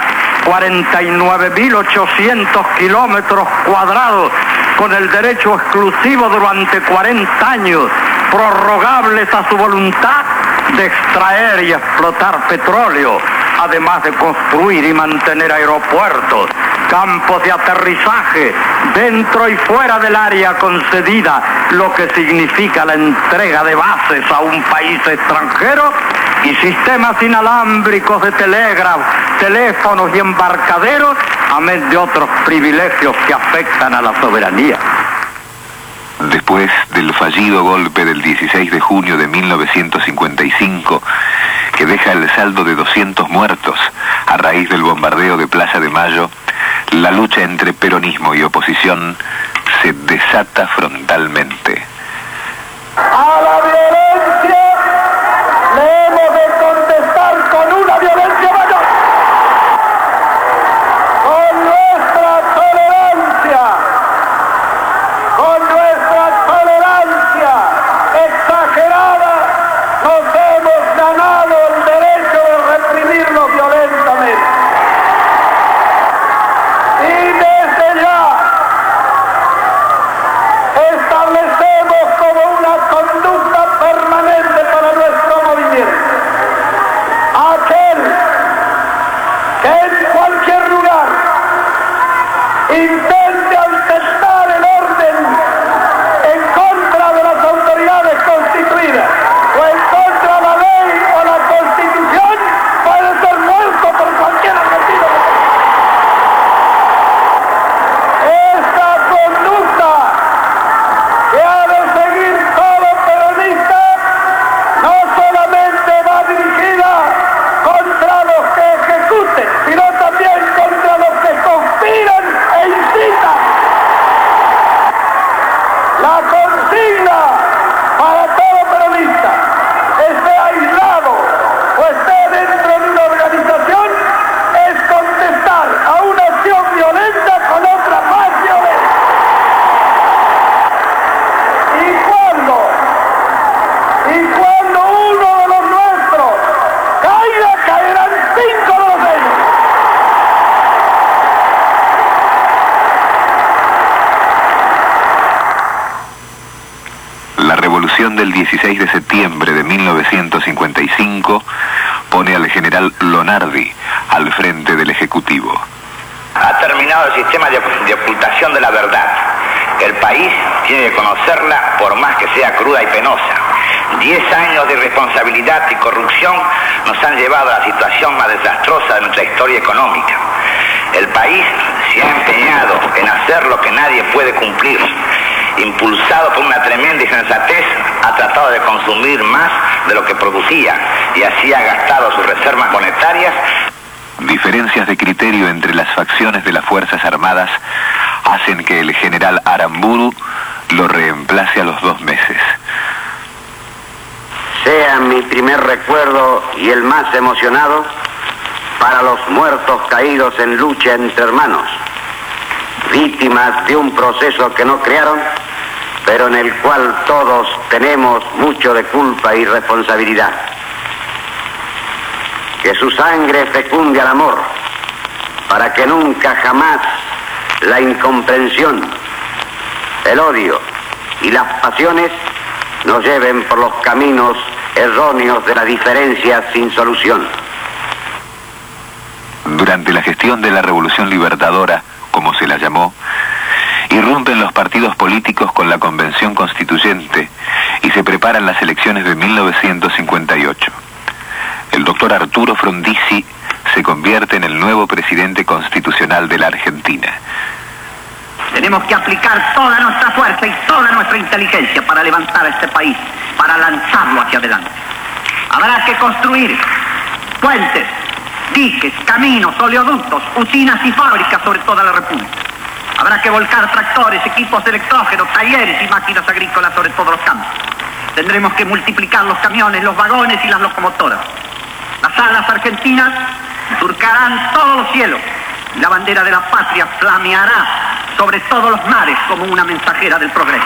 49.800 kilómetros cuadrados con el derecho exclusivo durante 40 años, prorrogables a su voluntad, de extraer y explotar petróleo, además de construir y mantener aeropuertos, campos de aterrizaje dentro y fuera del área concedida, lo que significa la entrega de bases a un país extranjero, y sistemas inalámbricos de teléfonos y embarcaderos, amén de otros privilegios que afectan a la soberanía. Después del fallido golpe del 16 de junio de 1955, que deja el saldo de 200 muertos a raíz del bombardeo de Plaza de Mayo, la lucha entre peronismo y oposición se desata frontalmente. A la violencia 5 pone al general Lonardi al frente del Ejecutivo. Ha terminado el sistema de ocultación de la verdad. El país tiene que conocerla por más que sea cruda y penosa. 10 años de irresponsabilidad y corrupción nos han llevado a la situación más desastrosa de nuestra historia económica. El país se ha empeñado en hacer lo que nadie puede cumplir. Impulsado por una tremenda insensatez, ha tratado de consumir más de lo que producía y así ha gastado sus reservas monetarias. Diferencias de criterio entre las facciones de las Fuerzas Armadas hacen que el general Aramburu lo reemplace a los 2 meses. Sea mi primer recuerdo y el más emocionado para los muertos caídos en lucha entre hermanos, víctimas de un proceso que no crearon, pero en el cual todos tenemos mucho de culpa y responsabilidad. Que su sangre fecunde al amor, para que nunca jamás la incomprensión, el odio y las pasiones nos lleven por los caminos erróneos de la diferencia sin solución. Durante la gestión de la Revolución Libertadora, como se la llamó, irrumpen los partidos políticos con la Convención Constituyente y se preparan las elecciones de 1958. El doctor Arturo Frondizi se convierte en el nuevo presidente constitucional de la Argentina. Tenemos que aplicar toda nuestra fuerza y toda nuestra inteligencia para levantar a este país, para lanzarlo hacia adelante. Habrá que construir puentes, diques, caminos, oleoductos, usinas y fábricas sobre toda la República. Habrá que volcar tractores, equipos de electrógeno, talleres y máquinas agrícolas sobre todos los campos. Tendremos que multiplicar los camiones, los vagones y las locomotoras. Las alas argentinas surcarán todos los cielos y la bandera de la patria flameará sobre todos los mares como una mensajera del progreso.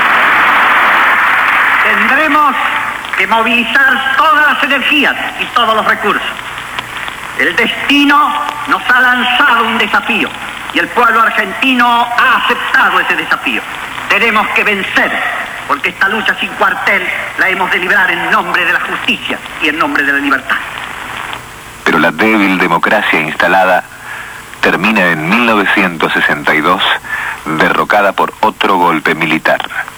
Tendremos que movilizar todas las energías y todos los recursos. El destino nos ha lanzado un desafío y el pueblo argentino ha aceptado ese desafío. Tenemos que vencer, porque esta lucha sin cuartel la hemos de librar en nombre de la justicia y en nombre de la libertad. Pero la débil democracia instalada termina en 1962, derrocada por otro golpe militar.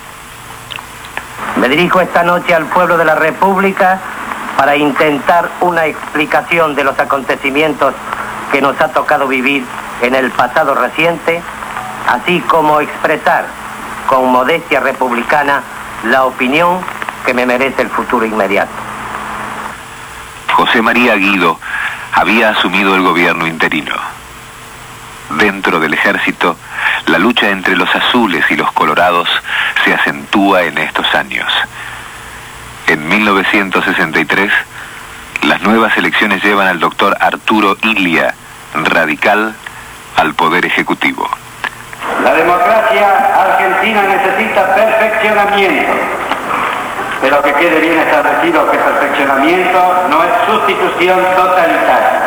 Me dirijo esta noche al pueblo de la República para intentar una explicación de los acontecimientos que nos ha tocado vivir en el pasado reciente, así como expresar con modestia republicana la opinión que me merece el futuro inmediato. José María Guido había asumido el gobierno interino. Dentro del ejército, la lucha entre los azules y los colorados se acentúa en estos años. En 1963, las nuevas elecciones llevan al doctor Arturo Illia, radical, al poder ejecutivo. La democracia argentina necesita perfeccionamiento, pero que quede bien establecido que perfeccionamiento no es sustitución totalitaria.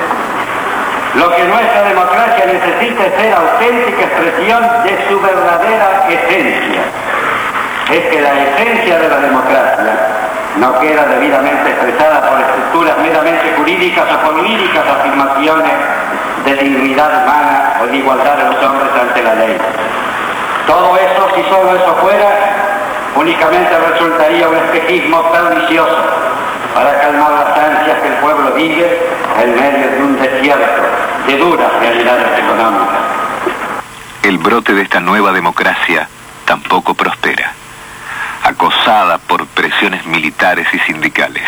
Lo que nuestra democracia necesita es ser auténtica expresión de su verdadera esencia. Es que la esencia de la democracia no queda debidamente expresada por estructuras meramente jurídicas o por líricas afirmaciones de dignidad humana o de igualdad de los hombres ante la ley. Todo eso, si solo eso fuera, únicamente resultaría un espejismo pernicioso para calmar las ansias que el pueblo vive en medio de un desierto de duras realidades económicas. El brote de esta nueva democracia tampoco prospera, acosada por presiones militares y sindicales.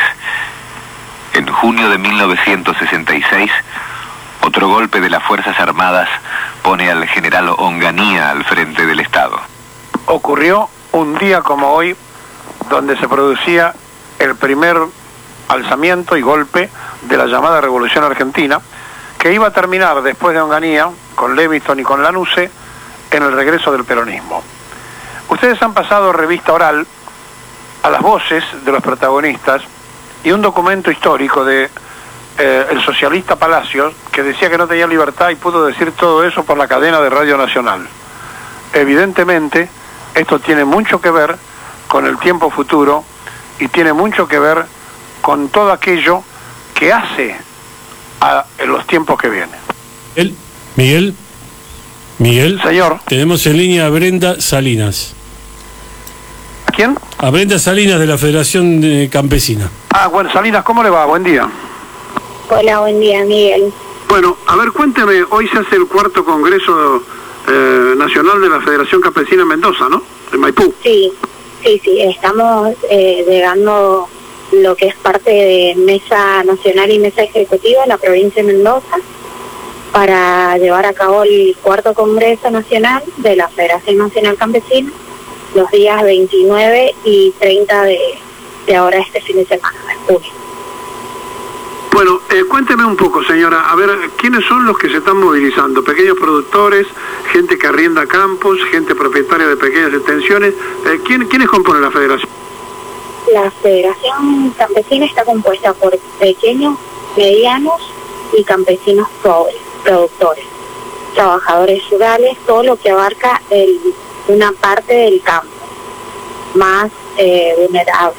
En junio de 1966, otro golpe de las Fuerzas Armadas pone al general Onganía al frente del Estado. Ocurrió un día como hoy, donde se producía el primer alzamiento y golpe de la llamada Revolución Argentina, que iba a terminar después de Onganía, con Levingston y con Lanusse, en el regreso del peronismo. Ustedes han pasado revista oral a las voces de los protagonistas y un documento histórico de el socialista Palacios, que decía que no tenía libertad y pudo decir todo eso por la cadena de Radio Nacional. Evidentemente, esto tiene mucho que ver con el tiempo futuro y tiene mucho que ver con todo aquello que hace en los tiempos que vienen. Miguel. Señor. Tenemos en línea a Brenda Salinas. ¿A quién? A Brenda Salinas de la Federación Campesina. Bueno, Salinas, ¿cómo le va? Buen día. Hola, buen día, Miguel. Bueno, a ver, cuénteme, hoy se hace el 4º Congreso Nacional de la Federación Campesina en Mendoza, ¿no? En Maipú. Sí, estamos llegando lo que es parte de Mesa Nacional y Mesa Ejecutiva en la provincia de Mendoza para llevar a cabo el 4º Congreso Nacional de la Federación Nacional Campesina los días 29 y 30 de ahora este fin de semana, de junio. Bueno, cuénteme un poco, señora, a ver, ¿quiénes son los que se están movilizando? ¿Pequeños productores, gente que arrienda campos, gente propietaria de pequeñas extensiones? ¿Quiénes componen la federación? La Federación Campesina está compuesta por pequeños, medianos y campesinos pobres, productores, trabajadores rurales, todo lo que abarca una parte del campo más vulnerable.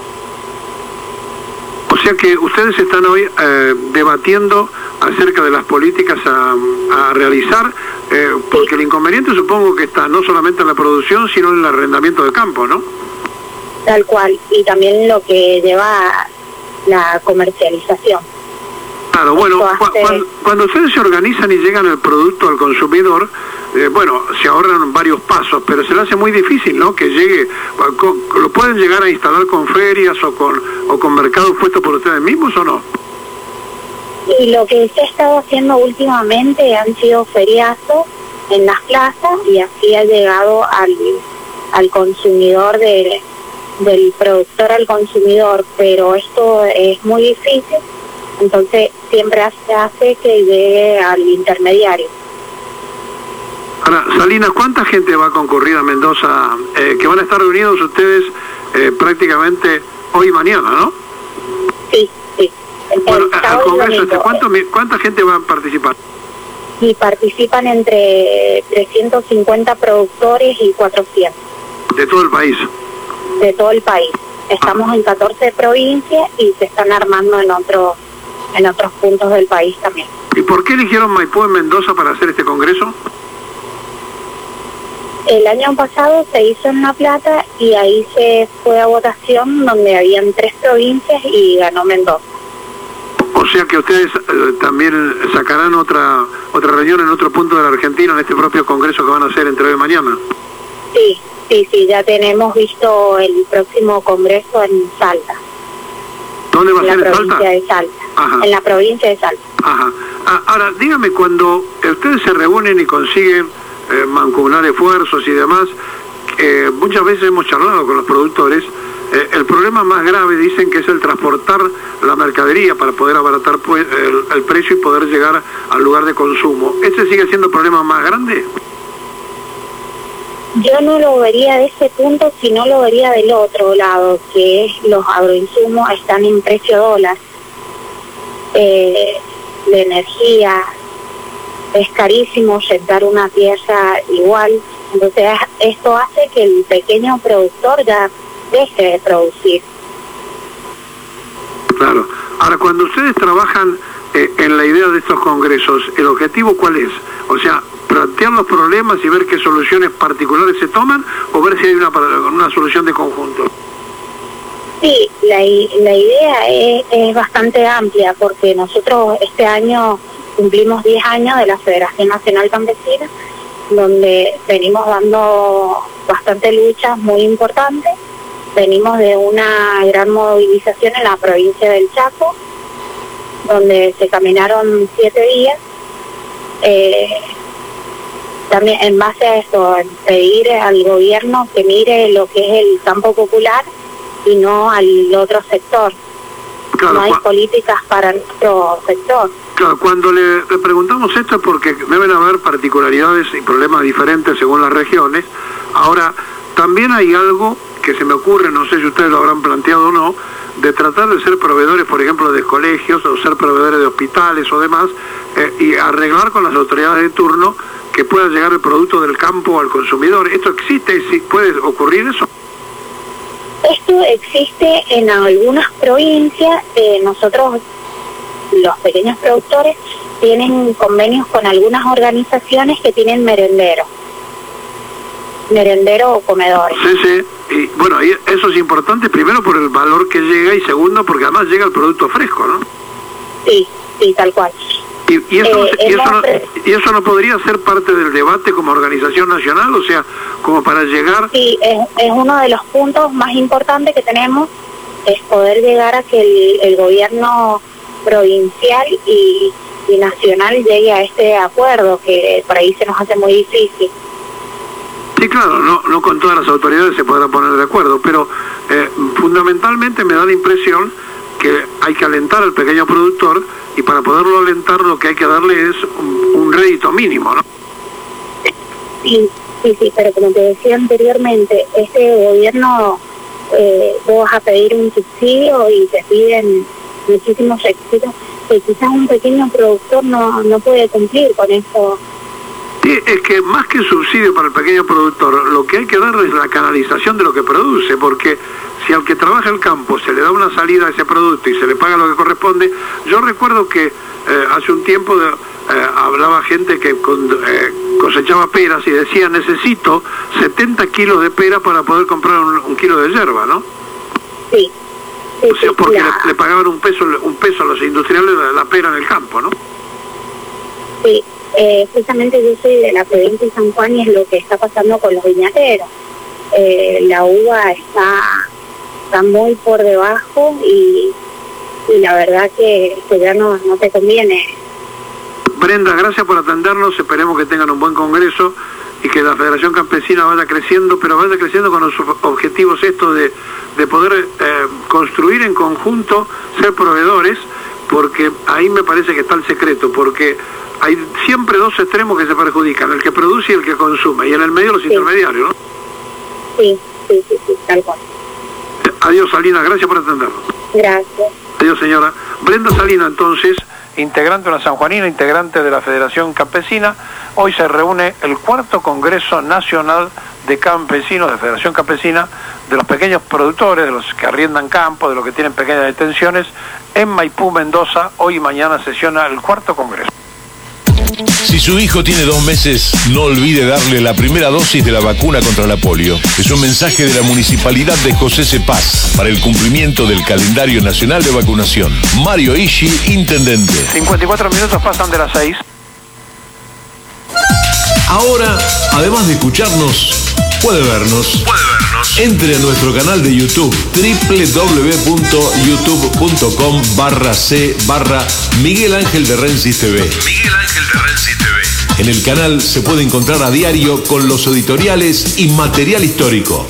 O sea que ustedes están hoy debatiendo acerca de las políticas a realizar, porque el inconveniente supongo que está no solamente en la producción, sino en el arrendamiento de campo, ¿no? Tal cual, y también lo que lleva la comercialización. Claro, bueno, cuando ustedes se organizan y llegan el producto al consumidor, bueno, se ahorran varios pasos, pero se le hace muy difícil, ¿no? Que llegue, ¿lo pueden llegar a instalar con ferias o con mercados puestos por ustedes mismos o no? Y lo que se ha estado haciendo últimamente han sido feriazos en las plazas y así ha llegado al consumidor, del productor al consumidor, pero esto es muy difícil, entonces siempre se hace que llegue al intermediario. Ahora, Salinas, ¿cuánta gente va a concurrir a Mendoza? Que van a estar reunidos ustedes prácticamente hoy y mañana, ¿no? Sí. Bueno, al Congreso ¿cuánta gente va a participar? Y participan entre 350 productores y 400. ¿De todo el país? De todo el país. Estamos en 14 provincias y se están armando en otros puntos del país también. ¿Y por qué eligieron Maipú en Mendoza para hacer este congreso? El año pasado se hizo en La Plata y ahí se fue a votación donde habían 3 provincias y ganó Mendoza. O sea que ustedes también sacarán otra reunión en otro punto de la Argentina en este propio congreso que van a hacer entre hoy y mañana. Sí, ya tenemos visto el próximo congreso en Salta. ¿Dónde va a ser en Salta? En la provincia de Salta. Ajá. En la provincia de Salta. Ajá. Ahora, dígame, cuando ustedes se reúnen y consiguen mancomunar esfuerzos y demás, muchas veces hemos charlado con los productores, el problema más grave dicen que es el transportar la mercadería para poder abaratar el precio y poder llegar al lugar de consumo. ¿Ese sigue siendo el problema más grande? Yo no lo vería de ese punto, sino lo vería del otro lado, que es los agroinsumos están en precio dólar. De energía, es carísimo rentar una pieza igual, entonces esto hace que el pequeño productor ya deje de producir. Claro. Ahora, cuando ustedes trabajan en la idea de estos congresos, ¿el objetivo cuál es? O sea, plantear los problemas y ver qué soluciones particulares se toman, o ver si hay una solución de conjunto. Sí, la idea es bastante amplia, porque nosotros este año cumplimos 10 años de la Federación Nacional Campesina, donde venimos dando bastante luchas muy importantes. Venimos de una gran movilización en la provincia del Chaco, donde se caminaron 7 días. También en base a eso, pedir al gobierno que mire lo que es el campo popular y no al otro sector. Claro, no hay políticas para nuestro sector. Claro, cuando le preguntamos esto es porque deben haber particularidades y problemas diferentes según las regiones. Ahora, también hay algo que se me ocurre, no sé si ustedes lo habrán planteado o no, de tratar de ser proveedores, por ejemplo, de colegios o ser proveedores de hospitales o demás, y arreglar con las autoridades de turno que pueda llegar el producto del campo al consumidor. ¿Esto existe? ¿Sí puede ocurrir eso? Esto existe en algunas provincias. Nosotros, los pequeños productores, tienen convenios con algunas organizaciones que tienen merendero o comedores. Sí. Y bueno, y eso es importante, primero por el valor que llega y segundo porque además llega el producto fresco, ¿no? Sí, tal cual. ¿Y eso no podría ser parte del debate como organización nacional? O sea, como para llegar... Sí, es uno de los puntos más importantes que tenemos, es poder llegar a que el gobierno provincial y nacional llegue a este acuerdo, que por ahí se nos hace muy difícil. Sí, claro, no con todas las autoridades se podrá poner de acuerdo, pero fundamentalmente me da la impresión que hay que alentar al pequeño productor, y para poderlo alentar lo que hay que darle es un rédito mínimo, ¿no? Sí, pero como te decía anteriormente, este gobierno, vos vas a pedir un subsidio y te piden muchísimos requisitos que quizás un pequeño productor no puede cumplir con eso. Sí, es que más que subsidio para el pequeño productor, lo que hay que darle es la canalización de lo que produce, porque si al que trabaja el campo se le da una salida a ese producto y se le paga lo que corresponde. Yo recuerdo que hace un tiempo hablaba gente que cosechaba peras y decía: necesito 70 kilos de pera para poder comprar un kilo de yerba, ¿no? Sí. O sea, porque le pagaban un peso a los industriales de la pera en el campo, ¿no? Sí. Justamente yo soy de la provincia de San Juan y es lo que está pasando con los viñateros. La uva está muy por debajo y la verdad que ya no te conviene. Brenda, gracias por atendernos, esperemos que tengan un buen congreso y que la Federación Campesina vaya creciendo, pero vaya creciendo con los objetivos estos de poder construir en conjunto, ser proveedores, porque ahí me parece que está el secreto, porque hay siempre dos extremos que se perjudican, el que produce y el que consume, y en el medio los intermediarios, ¿no? Sí, tal cual. Adiós, Salina, gracias por atendernos. Gracias. Adiós, señora. Brenda Salina, entonces, integrante de la sanjuanina, integrante de la Federación Campesina. Hoy se reúne el 4º Congreso Nacional de Campesinos, de Federación Campesina, de los pequeños productores, de los que arriendan campo, de los que tienen pequeñas detenciones, en Maipú, Mendoza. Hoy y mañana sesiona el 4º Congreso. Si su hijo tiene 2 meses, no olvide darle la primera dosis de la vacuna contra la polio. Es un mensaje de la Municipalidad de José Cepaz para el cumplimiento del calendario nacional de vacunación. Mario Ishi, intendente. 54 minutos pasan de las 6. Ahora, además de escucharnos, puede vernos. Entre a nuestro canal de YouTube, www.youtube.com/c/Miguel Ángel de Rensis TV. En el canal se puede encontrar a diario con los editoriales y material histórico.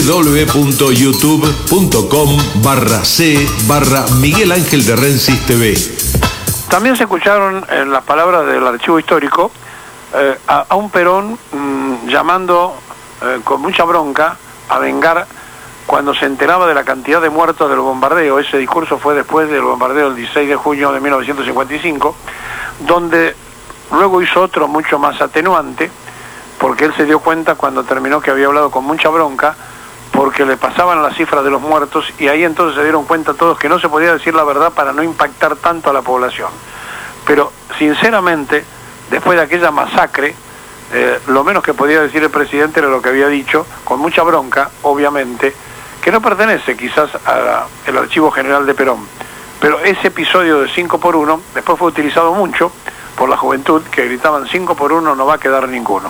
www.youtube.com/c/Miguel Ángel de Rensis TV. También se escucharon en las palabras del archivo histórico a un Perón llamando con mucha bronca a vengar cuando se enteraba de la cantidad de muertos del bombardeo. Ese discurso fue después del bombardeo del 16 de junio de 1955, donde luego hizo otro mucho más atenuante, porque él se dio cuenta cuando terminó que había hablado con mucha bronca, porque le pasaban las cifras de los muertos, y ahí entonces se dieron cuenta todos que no se podía decir la verdad para no impactar tanto a la población. Pero sinceramente, después de aquella masacre, lo menos que podía decir el presidente era lo que había dicho, con mucha bronca, obviamente, que no pertenece quizás al Archivo General de Perón. Pero ese episodio de 5x1 después fue utilizado mucho por la juventud, que gritaban 5x1 no va a quedar ninguno.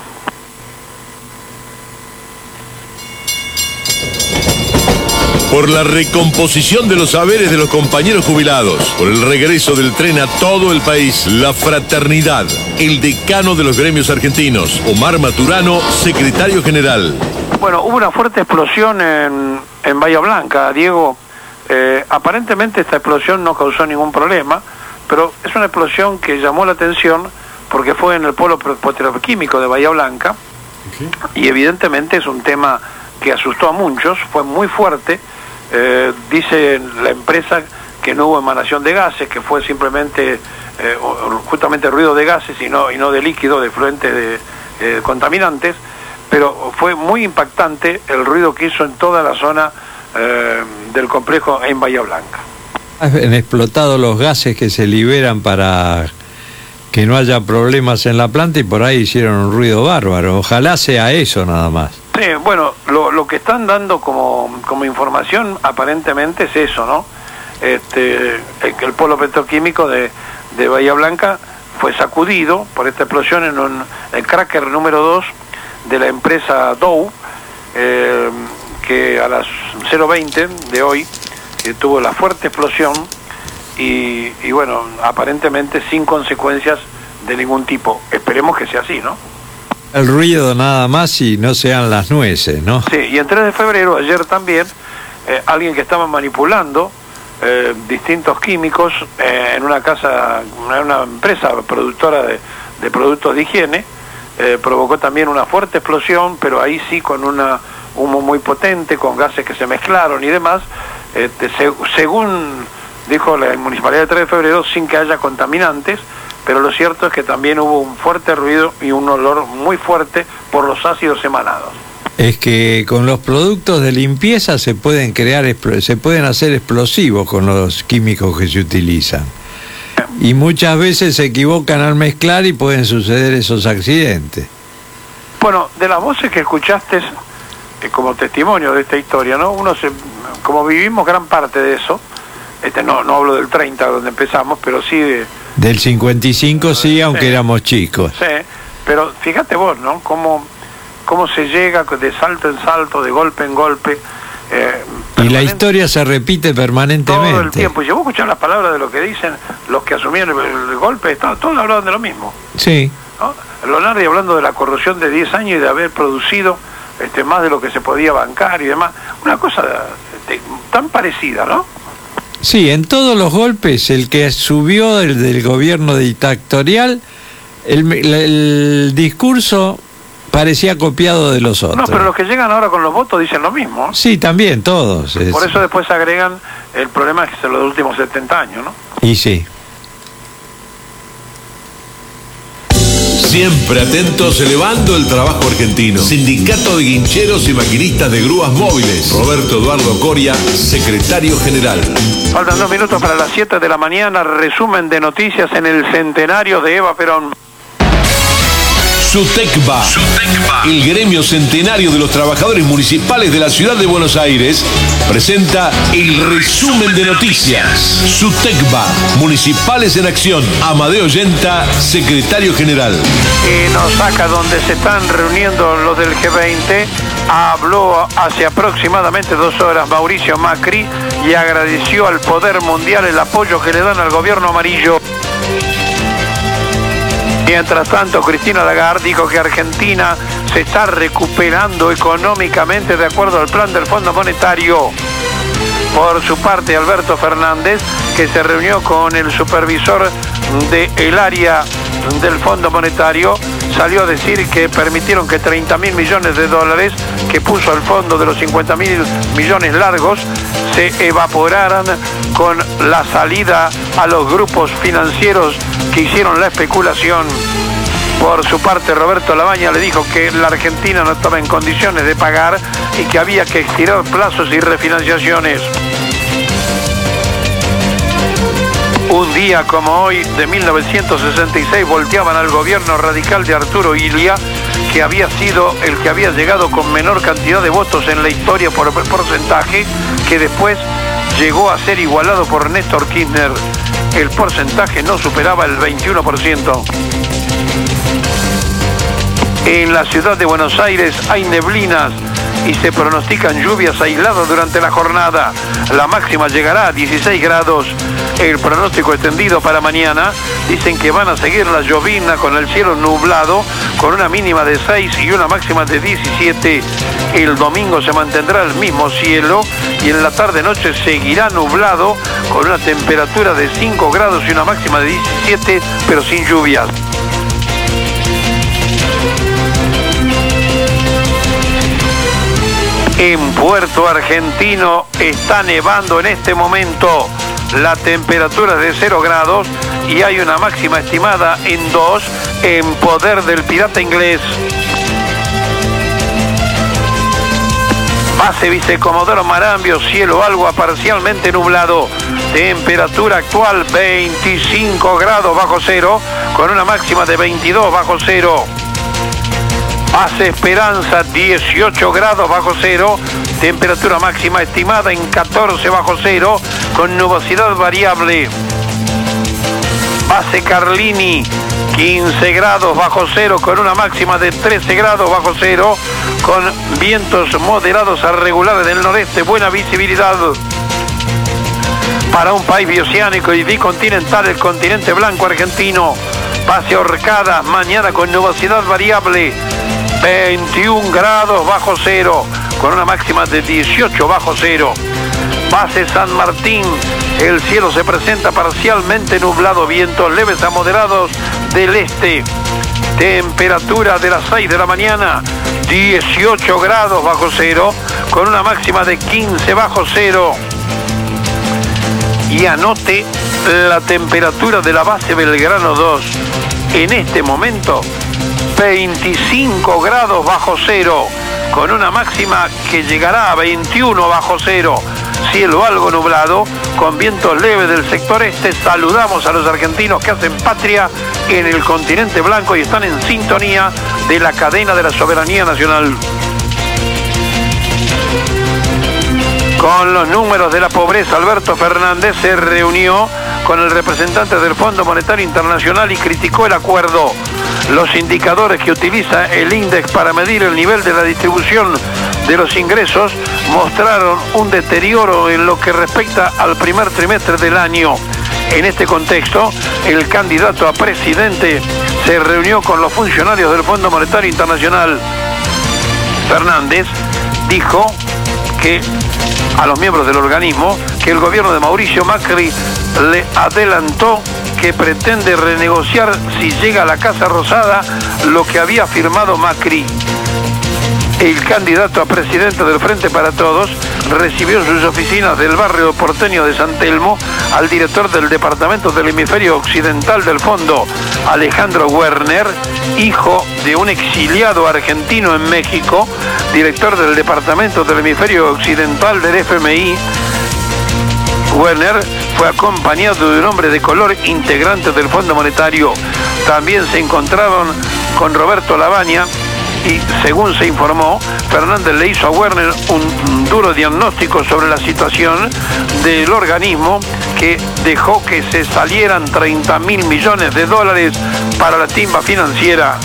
Por la recomposición de los saberes de los compañeros jubilados, por el regreso del tren a todo el país, la fraternidad, el decano de los gremios argentinos, Omar Maturano, secretario general. Bueno, hubo una fuerte explosión en Bahía Blanca, Diego. Aparentemente esta explosión no causó ningún problema, pero es una explosión que llamó la atención porque fue en el polo petroquímico de Bahía Blanca, y evidentemente es un tema que asustó a muchos, fue muy fuerte. Dice la empresa que no hubo emanación de gases, que fue simplemente justamente ruido de gases y no de líquido, de fluentes de contaminantes, pero fue muy impactante el ruido que hizo en toda la zona del complejo en Bahía Blanca. Han explotado los gases que se liberan para que no haya problemas en la planta y por ahí hicieron un ruido bárbaro. Ojalá sea eso nada más. Sí, bueno, lo que están dando como información aparentemente es eso, ¿no? El polo petroquímico de Bahía Blanca fue sacudido por esta explosión en el cracker número 2 de la empresa Dow, que a las 0:20 de hoy tuvo la fuerte explosión y bueno, aparentemente sin consecuencias de ningún tipo. Esperemos que sea así, ¿no? El ruido nada más y no sean las nueces, ¿no? Sí, y el 3 de febrero, ayer también, alguien que estaba manipulando distintos químicos en una empresa productora de productos de higiene, provocó también una fuerte explosión, pero ahí sí con un humo muy potente, con gases que se mezclaron y demás, según dijo la Municipalidad de 3 de febrero, sin que haya contaminantes, pero lo cierto es que también hubo un fuerte ruido y un olor muy fuerte por los ácidos emanados. Es que con los productos de limpieza se pueden hacer explosivos con los químicos que se utilizan. Y muchas veces se equivocan al mezclar y pueden suceder esos accidentes. Bueno, de las voces que escuchaste como testimonio de esta historia, ¿no? Como vivimos gran parte de eso, no hablo del 30 donde empezamos, pero sí del 55 sí, aunque éramos chicos. Sí, pero fíjate vos, ¿no? Cómo se llega de salto en salto, de golpe en golpe. Y la historia se repite permanentemente. Todo el tiempo. Y yo voy a escuchar las palabras de lo que dicen los que asumieron el golpe, todos hablaban de lo mismo. Sí. ¿No? Leonardo hablando de la corrupción de 10 años y de haber producido más de lo que se podía bancar y demás. Una cosa tan parecida, ¿no? Sí, en todos los golpes, el que subió del gobierno dictatorial, el discurso parecía copiado de los otros. No, pero los que llegan ahora con los votos dicen lo mismo. Sí, también, todos. Por eso después agregan el problema que son los últimos 70 años, ¿no? Y sí. Siempre atentos, elevando el trabajo argentino. Sindicato de Guincheros y Maquinistas de Grúas Móviles. Roberto Eduardo Coria, secretario general. Faltan 2 minutos para las 7 de la mañana. Resumen de noticias en el centenario de Eva Perón. SUTECBA, el gremio centenario de los trabajadores municipales de la ciudad de Buenos Aires, presenta el resumen de noticias. SUTECBA, Municipales en Acción. Amadeo Yenta, secretario general. En Osaka, donde se están reuniendo los del G20, habló hace aproximadamente 2 horas Mauricio Macri y agradeció al poder mundial el apoyo que le dan al gobierno amarillo. Mientras tanto, Cristina Lagarde dijo que Argentina se está recuperando económicamente de acuerdo al plan del Fondo Monetario. Por su parte, Alberto Fernández, que se reunió con el supervisor del área del Fondo Monetario, salió a decir que permitieron que 30.000 millones de dólares que puso el fondo de los 50.000 millones largos se evaporaran con la salida a los grupos financieros que hicieron la especulación. Por su parte, Roberto Labaña le dijo que la Argentina no estaba en condiciones de pagar y que había que estirar plazos y refinanciaciones. Un día como hoy, de 1966, volteaban al gobierno radical de Arturo Illia, que había sido el que había llegado con menor cantidad de votos en la historia por porcentaje, que después llegó a ser igualado por Néstor Kirchner. El porcentaje no superaba el 21%. En la ciudad de Buenos Aires hay neblinas y se pronostican lluvias aisladas durante la jornada. La máxima llegará a 16 grados. El pronóstico extendido para mañana dicen que van a seguir la llovizna con el cielo nublado, con una mínima de 6 y una máxima de 17. El domingo se mantendrá el mismo cielo y en la tarde-noche seguirá nublado con una temperatura de 5 grados y una máxima de 17, pero sin lluvias. En Puerto Argentino está nevando en este momento. La temperatura es de 0 grados y hay una máxima estimada en 2 en poder del pirata inglés. Base Vicecomodoro Marambio, cielo algo parcialmente nublado. Temperatura actual 25 grados bajo cero, con una máxima de 22 bajo cero. Base Esperanza, 18 grados bajo cero, temperatura máxima estimada en 14 bajo cero, con nubosidad variable. Base Carlini, 15 grados bajo cero, con una máxima de 13 grados bajo cero, con vientos moderados a regulares del noreste, buena visibilidad. Para un país bioceánico y bicontinental, el continente blanco argentino. Base Orcadas, mañana con nubosidad variable, 21 grados bajo cero, con una máxima de 18 bajo cero. Base San Martín, el cielo se presenta parcialmente nublado, vientos leves a moderados del este. Temperatura de las 6 de la mañana, 18 grados bajo cero, con una máxima de 15 bajo cero. Y anote la temperatura de la base Belgrano 2. En este momento, 25 grados bajo cero, con una máxima que llegará a 21 bajo cero. Cielo algo nublado, con vientos leves del sector este. Saludamos a los argentinos que hacen patria en el continente blanco y están en sintonía de la cadena de la soberanía nacional. Con los números de la pobreza, Alberto Fernández se reunió con el representante del Fondo Monetario Internacional y criticó el acuerdo. Los indicadores que utiliza el INDEX para medir el nivel de la distribución de los ingresos mostraron un deterioro en lo que respecta al primer trimestre del año. En este contexto, el candidato a presidente se reunió con los funcionarios del Fondo Monetario Internacional. Fernández dijo que a los miembros del organismo que el gobierno de Mauricio Macri le adelantó que pretende renegociar, si llega a la Casa Rosada, lo que había firmado Macri. El candidato a presidente del Frente para Todos recibió en sus oficinas del barrio porteño de San Telmo al director del Departamento del Hemisferio Occidental del Fondo, Alejandro Werner, hijo de un exiliado argentino en México, director del Departamento del Hemisferio Occidental del FMI. Werner fue acompañado de un hombre de color integrante del Fondo Monetario. También se encontraban con Roberto Labaña y, según se informó, Fernández le hizo a Werner un duro diagnóstico sobre la situación del organismo, que dejó que se salieran 30.000 millones de dólares para la timba financiera.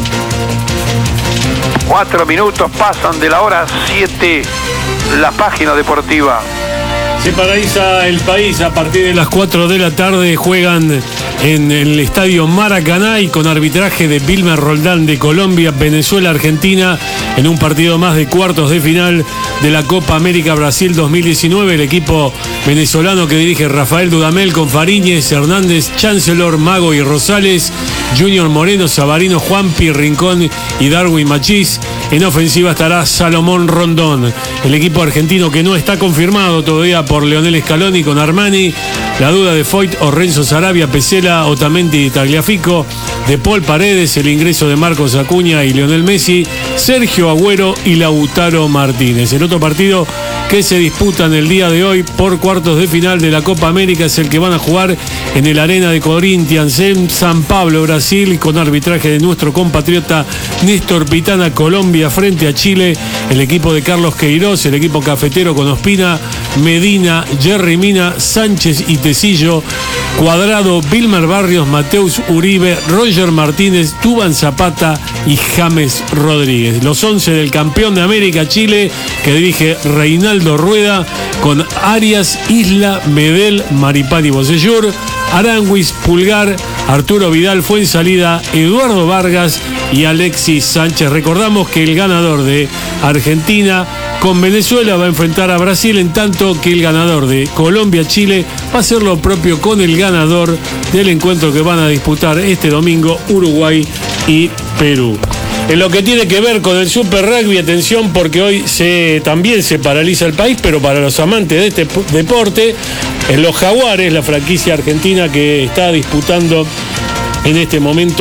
4 minutos pasan de la hora 7, la página deportiva. Se paraliza el país a partir de las 4 de la tarde. Juegan en el estadio Maracaná y con arbitraje de Vilmer Roldán de Colombia, Venezuela-Argentina, en un partido más de cuartos de final de la Copa América Brasil 2019. El equipo venezolano que dirige Rafael Dudamel, con Fariñez, Hernández, Chancellor, Mago y Rosales, Junior Moreno, Sabarino, Juanpi, Rincón y Darwin Machís. En ofensiva estará Salomón Rondón. El equipo argentino, que no está confirmado todavía por Leonel Scaloni, con Armani, la duda de Foyt o Renzo Sarabia, Pesela, Otamendi y Tagliafico, de Paul Paredes, el ingreso de Marcos Acuña y Lionel Messi, Sergio Agüero y Lautaro Martínez. El otro partido que se disputa en el día de hoy por cuartos de final de la Copa América es el que van a jugar en el Arena de Corinthians en San Pablo, Brasil, con arbitraje de nuestro compatriota Néstor Pitana. Colombia frente a Chile, el equipo de Carlos Queiroz, el equipo cafetero con Ospina, Medina, Jerry Mina, Sánchez y Tecillo, Cuadrado, Vilmar Barrios, Mateus Uribe, Roger Martínez, Duván Zapata y James Rodríguez. Los 11 del campeón de América, Chile, que dirige Reinaldo Rueda, con Arias, Isla, Medel, Maripán y Bocellur, Aranguis, Pulgar, Arturo Vidal, Fuensalida, Eduardo Vargas y Alexis Sánchez. Recordamos que el ganador de Argentina con Venezuela va a enfrentar a Brasil, en tanto que el ganador de Colombia-Chile va a hacer lo propio con el ganador del encuentro que van a disputar este domingo, Uruguay y Perú. En lo que tiene que ver con el Super Rugby, atención, porque hoy también se paraliza el país, pero para los amantes de este deporte, en los Jaguares, la franquicia argentina que está disputando en este momento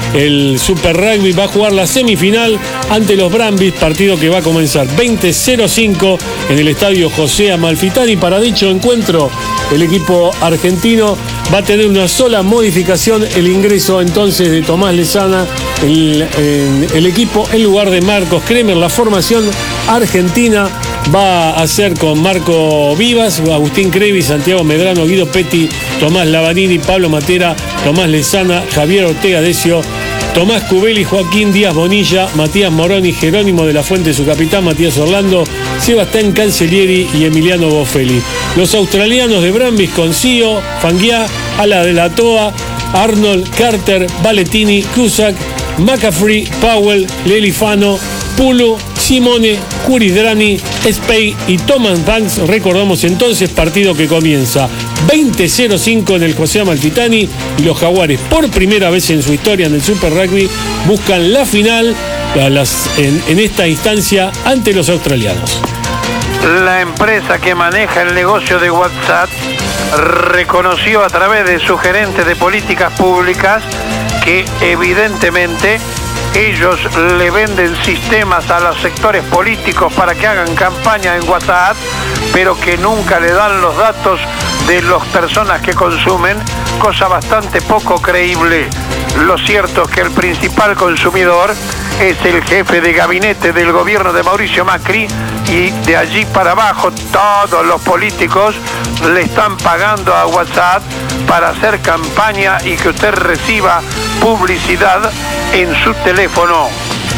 el Super Rugby va a jugar la semifinal ante los Brambis, partido que va a comenzar 20:05 en el estadio José Amalfitani. Para dicho encuentro, el equipo argentino va a tener una sola modificación, el ingreso entonces de Tomás Lezana en el equipo en lugar de Marcos Kremer. La formación argentina va a ser con Marco Vivas, Agustín Crevi, Santiago Medrano, Guido Petti, Tomás Lavanini, Pablo Matera, Tomás Lezana, Javier Ortega Decio, Tomás Cubeli, Joaquín Díaz Bonilla, Matías Moroni, Jerónimo de la Fuente, su capitán, Matías Orlando, Sebastián Cancellieri y Emiliano Boffelli. Los australianos de Brambis con Sio, Fanguiá, Ala de la Toa, Arnold, Carter, Valentini, Cusack, McCaffrey, Powell, Lelifano, Pulu, Simone, Curidrani, Spey y Thomas Banks. Recordamos entonces, partido que comienza 20:05 en el José Amalfitani, y los Jaguares, por primera vez en su historia en el Super Rugby, buscan la final en esta instancia ante los australianos. La empresa que maneja el negocio de WhatsApp reconoció a través de su gerente de políticas públicas que evidentemente ellos le venden sistemas a los sectores políticos para que hagan campaña en WhatsApp, pero que nunca le dan los datos de las personas que consumen, cosa bastante poco creíble. Lo cierto es que el principal consumidor es el jefe de gabinete del gobierno de Mauricio Macri, y de allí para abajo todos los políticos le están pagando a WhatsApp para hacer campaña y que usted reciba publicidad en su teléfono.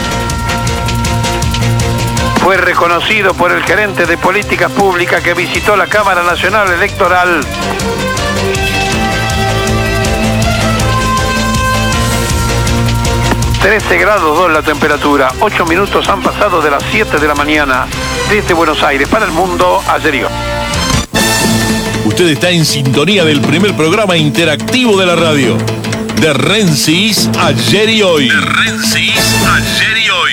Fue reconocido por el gerente de políticas públicas que visitó la Cámara Nacional Electoral. ...13 grados 2 la temperatura, 8 minutos han pasado de las 7 de la mañana, desde Buenos Aires para el mundo, ayer y hoy. Usted está en sintonía del primer programa interactivo de la radio, de Rensis, ayer y hoy. De Rensis, ayer y hoy.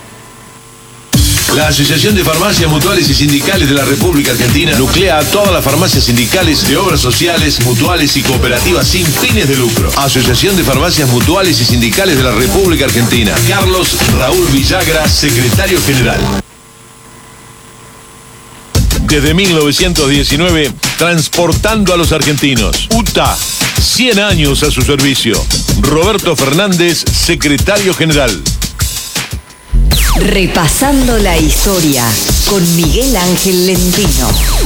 La Asociación de Farmacias Mutuales y Sindicales de la República Argentina nuclea a todas las farmacias sindicales de obras sociales, mutuales y cooperativas sin fines de lucro. Asociación de Farmacias Mutuales y Sindicales de la República Argentina. Carlos Raúl Villagra, secretario general. Desde 1919, transportando a los argentinos. UTA, 100 años a su servicio. Roberto Fernández, secretario general. Repasando la historia con Miguel Ángel Lentino.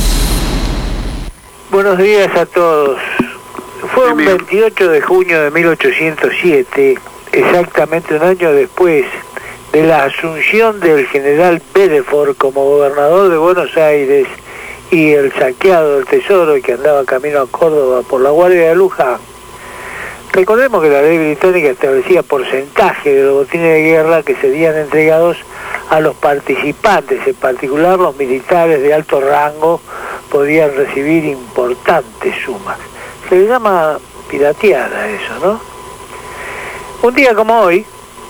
Buenos días a todos. Fue un 28 de junio de 1807, exactamente un año después de la asunción del general Bedford como gobernador de Buenos Aires y el saqueado del tesoro que andaba camino a Córdoba por la Guardia de Luján. Recordemos que la ley británica establecía porcentaje de los botines de guerra que serían entregados a los participantes, en particular los militares de alto rango podían recibir importantes sumas. Se le llama pirateada eso, ¿no? Un día como hoy,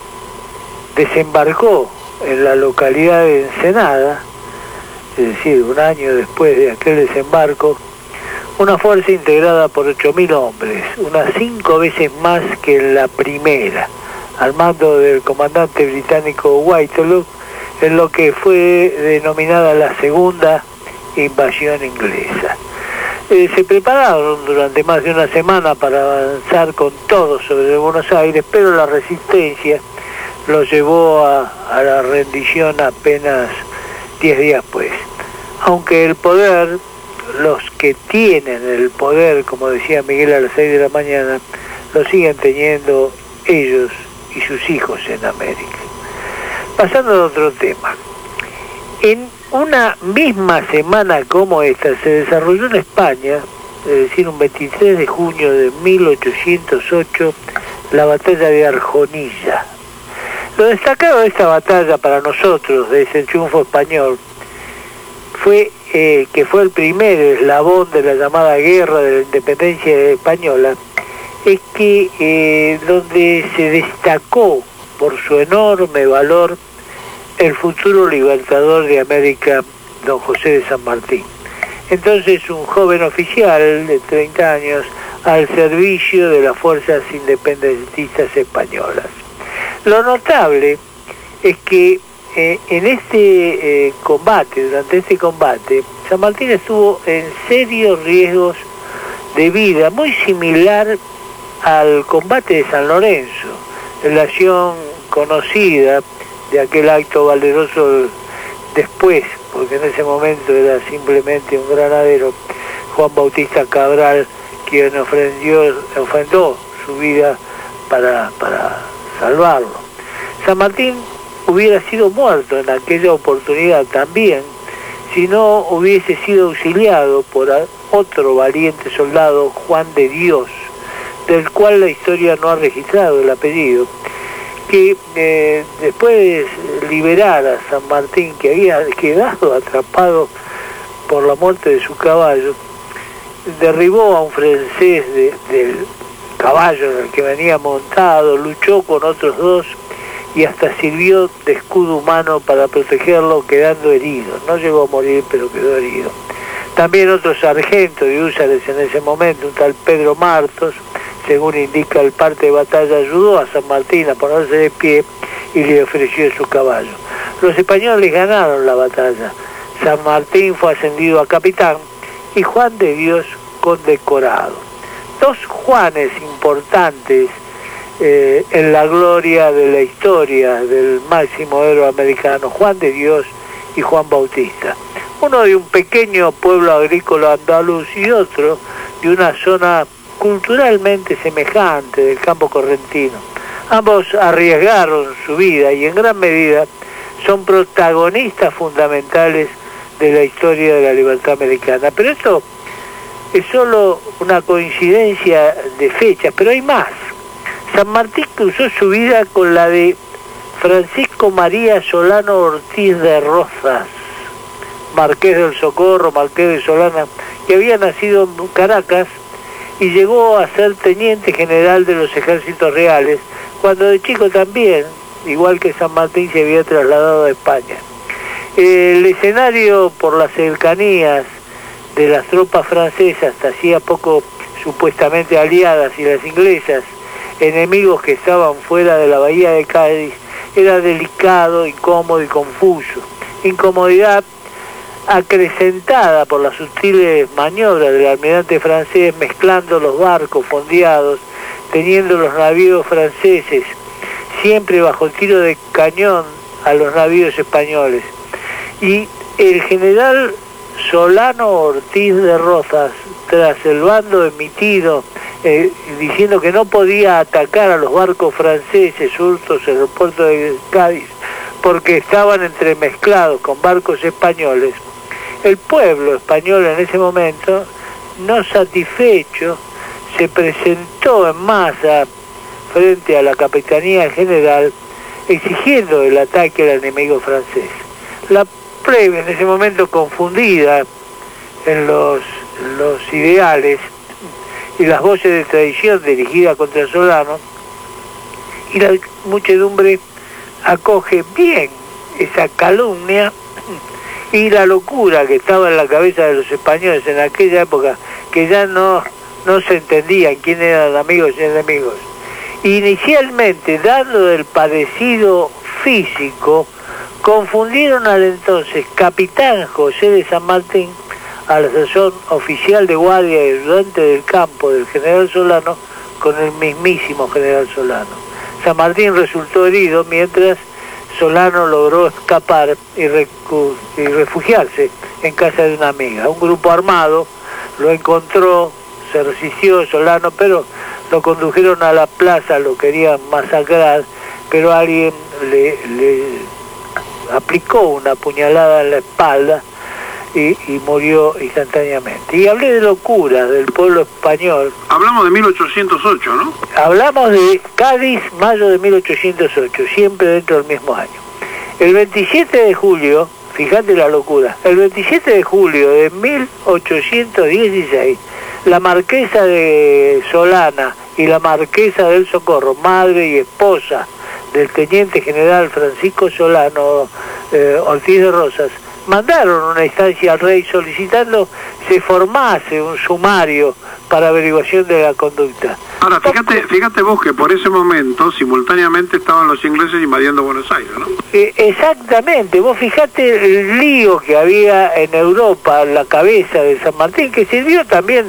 desembarcó en la localidad de Ensenada, es decir, un año después de aquel desembarco, una fuerza integrada por 8.000 hombres, unas 5 veces más que en la primera, al mando del comandante británico Whitelocke, en lo que fue denominada la segunda invasión inglesa. Se prepararon durante más de una semana para avanzar con todo sobre Buenos Aires, pero la resistencia los llevó a la rendición apenas 10 días después. Aunque el poder, los que tienen el poder, como decía Miguel a las 6 de la mañana, lo siguen teniendo ellos y sus hijos en América. Pasando a otro tema. En una misma semana como esta se desarrolló en España, es decir, un 23 de junio de 1808, la batalla de Arjonilla. Lo destacado de esta batalla para nosotros, de ese triunfo español, fue que fue el primer eslabón de la llamada Guerra de la Independencia Española, es que donde se destacó por su enorme valor el futuro libertador de América, don José de San Martín. Entonces un joven oficial de 30 años al servicio de las fuerzas independentistas españolas. Lo notable es que en este combate, durante este combate, San Martín estuvo en serios riesgos de vida, muy similar al combate de San Lorenzo, la acción conocida de aquel acto valeroso después, porque en ese momento era simplemente un granadero, Juan Bautista Cabral, quien ofrendó su vida para salvarlo. San Martín hubiera sido muerto en aquella oportunidad también, si no hubiese sido auxiliado por otro valiente soldado, Juan de Dios, del cual la historia no ha registrado el apellido, que después de liberar a San Martín, que había quedado atrapado por la muerte de su caballo, derribó a un francés del caballo en el que venía montado, luchó con otros dos y hasta sirvió de escudo humano para protegerlo, quedando herido. No llegó a morir, pero quedó herido. También otro sargento de húsares en ese momento, un tal Pedro Martos, según indica el parte de batalla, ayudó a San Martín a ponerse de pie y le ofreció su caballo. Los españoles ganaron la batalla. San Martín fue ascendido a capitán y Juan de Dios condecorado. Dos Juanes importantes en la gloria de la historia del máximo héroe americano, Juan de Dios y Juan Bautista. Uno de un pequeño pueblo agrícola andaluz y otro de una zona culturalmente semejante del campo correntino. Ambos arriesgaron su vida y en gran medida son protagonistas fundamentales de la historia de la libertad americana. Pero esto es solo una coincidencia de fechas, pero hay más. San Martín cruzó su vida con la de Francisco María Solano Ortiz de Rozas, marqués del Socorro, marqués de Solana, que había nacido en Caracas y llegó a ser teniente general de los ejércitos reales, cuando de chico también, igual que San Martín, se había trasladado a España. El escenario, por las cercanías de las tropas francesas, hasta hacía poco supuestamente aliadas, y las inglesas, enemigos que estaban fuera de la bahía de Cádiz, era delicado, incómodo y confuso. Incomodidad acrecentada por las sutiles maniobras del almirante francés, mezclando los barcos fondeados, teniendo los navíos franceses siempre bajo tiro de cañón a los navíos españoles. Y el general Solano Ortiz de Rozas, tras el bando emitido diciendo que no podía atacar a los barcos franceses surtos en el puerto de Cádiz porque estaban entremezclados con barcos españoles, el pueblo español en ese momento, no satisfecho, se presentó en masa frente a la Capitanía General exigiendo el ataque al enemigo francés. La plebe en ese momento, confundida en los ideales y las voces de traición dirigidas contra Solano, y la muchedumbre acoge bien esa calumnia y la locura que estaba en la cabeza de los españoles en aquella época, que ya no se entendían quién eran amigos y enemigos. Inicialmente, dando el padecido físico, confundieron al entonces capitán José de San Martín, a la sazón oficial de guardia y ayudante del campo del general Solano, con el mismísimo general Solano. San Martín resultó herido, mientras Solano logró escapar y refugiarse en casa de una amiga. Un grupo armado lo encontró, se resistió Solano, pero lo condujeron a la plaza, lo querían masacrar, pero alguien le aplicó una puñalada en la espalda y murió instantáneamente. Y hablé de locura del pueblo español. Hablamos de 1808, ¿no? Hablamos de Cádiz, mayo de 1808, siempre dentro del mismo año. El 27 de julio, fíjate la locura, el 27 de julio de 1816, la marquesa de Solana y la marquesa del Socorro, madre y esposa del teniente general Francisco Solano Ortiz de Rozas, mandaron una instancia al rey solicitando se formase un sumario para averiguación de la conducta. Ahora, fíjate vos que por ese momento simultáneamente estaban los ingleses invadiendo Buenos Aires, ¿no? Exactamente, vos fijate el lío que había en Europa, la cabeza de San Martín, que sirvió también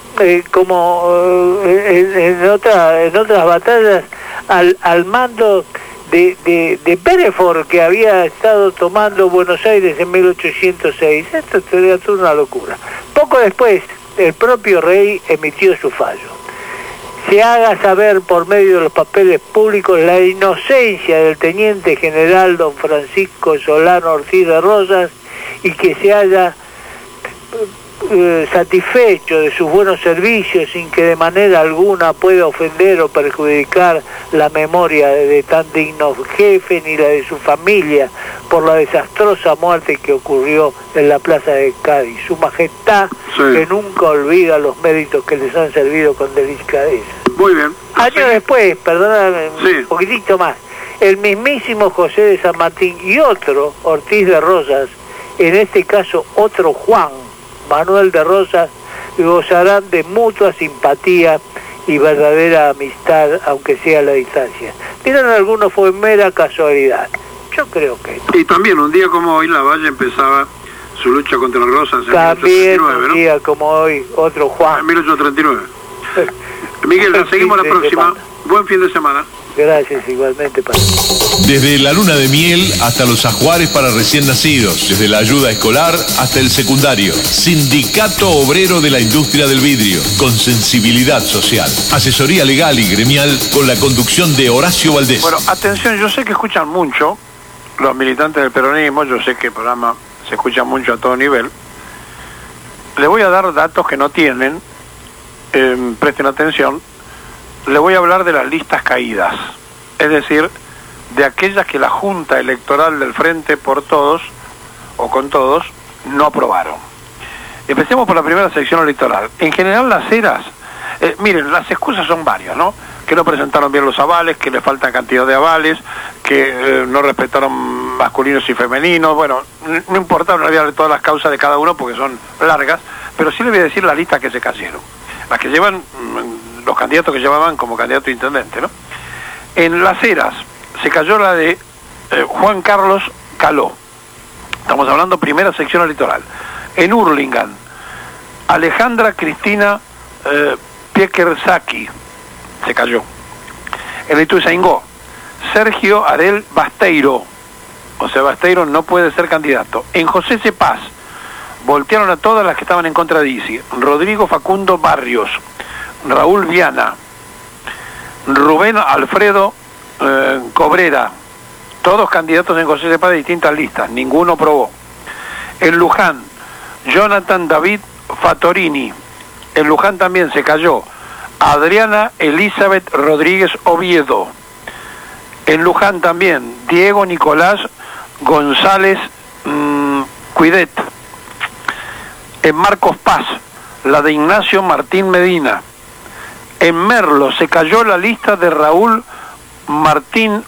como en otras batallas al mando de Perefort, que había estado tomando Buenos Aires en 1806. Esto sería toda una locura. Poco después, el propio rey emitió su fallo. Se haga saber por medio de los papeles públicos la inocencia del teniente general don Francisco Solano Ortiz de Rosas y que se haya satisfecho de sus buenos servicios sin que de manera alguna pueda ofender o perjudicar la memoria de tan digno jefe ni la de su familia por la desastrosa muerte que ocurrió en la plaza de Cádiz. Su majestad, que nunca olvida los méritos que les han servido con delicadeza. Muy bien. Años después, perdóname un poquitito más, el mismísimo José de San Martín y otro Ortiz de Rosas, en este caso otro Juan Manuel de Rosas, gozarán de mutua simpatía y verdadera amistad, aunque sea a la distancia. Dirán algunos fue mera casualidad. Yo creo que no. Y también un día como hoy Lavalle empezaba su lucha contra los Rosas en también 1839, un día como hoy, otro Juan. En 1839. Miguel, seguimos la próxima. Buen fin de semana. Gracias, igualmente. Desde la luna de miel hasta los ajuares para recién nacidos, desde la ayuda escolar hasta el secundario. Sindicato Obrero de la Industria del Vidrio, con sensibilidad social. Asesoría legal y gremial con la conducción de Horacio Valdés. Bueno, atención, yo sé que escuchan mucho los militantes del peronismo, yo sé que el programa se escucha mucho a todo nivel. Les voy a dar datos que no tienen, presten atención. Le voy a hablar de las listas caídas, es decir, de aquellas que la Junta Electoral del Frente por Todos, o con todos, no aprobaron. Empecemos por la primera sección electoral. En general las eras, miren, las excusas son varias, ¿no? Que no presentaron bien los avales, que le faltan cantidad de avales, que no respetaron masculinos y femeninos, bueno, no importa, no voy a hablar de todas las causas de cada uno porque son largas, pero sí le voy a decir las listas que se cayeron, las que llevan los candidatos que llevaban como candidato a intendente, ¿no? En Las Heras se cayó la de Juan Carlos Caló. Estamos hablando primera sección electoral. En Hurlingham, Alejandra Cristina Piekersaki se cayó. En Ituzaingó, Sergio Arel Basteiro. O sea, Basteiro no puede ser candidato. En José C. Paz, voltearon a todas las que estaban en contra de Isi. Rodrigo Facundo Barrios, Raúl Viana, Rubén Alfredo Cobrera, todos candidatos en José de Paz de distintas listas, ninguno aprobó. En Luján, Jonathan David Fatorini. En Luján también se cayó Adriana Elizabeth Rodríguez Oviedo. En Luján también Diego Nicolás González Cuidet. En Marcos Paz, la de Ignacio Martín Medina. En Merlo se cayó la lista de Raúl Martín,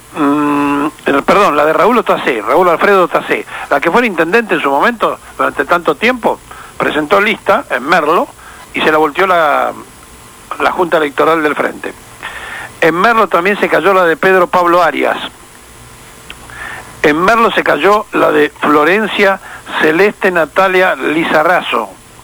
la de Raúl Otacé, Raúl Alfredo Otacé, la que fue el intendente en su momento, durante tanto tiempo, presentó lista en Merlo y se la volteó la Junta Electoral del Frente. En Merlo también se cayó la de Pedro Pablo Arias. En Merlo se cayó la de Florencia Celeste Natalia Lizarrazo.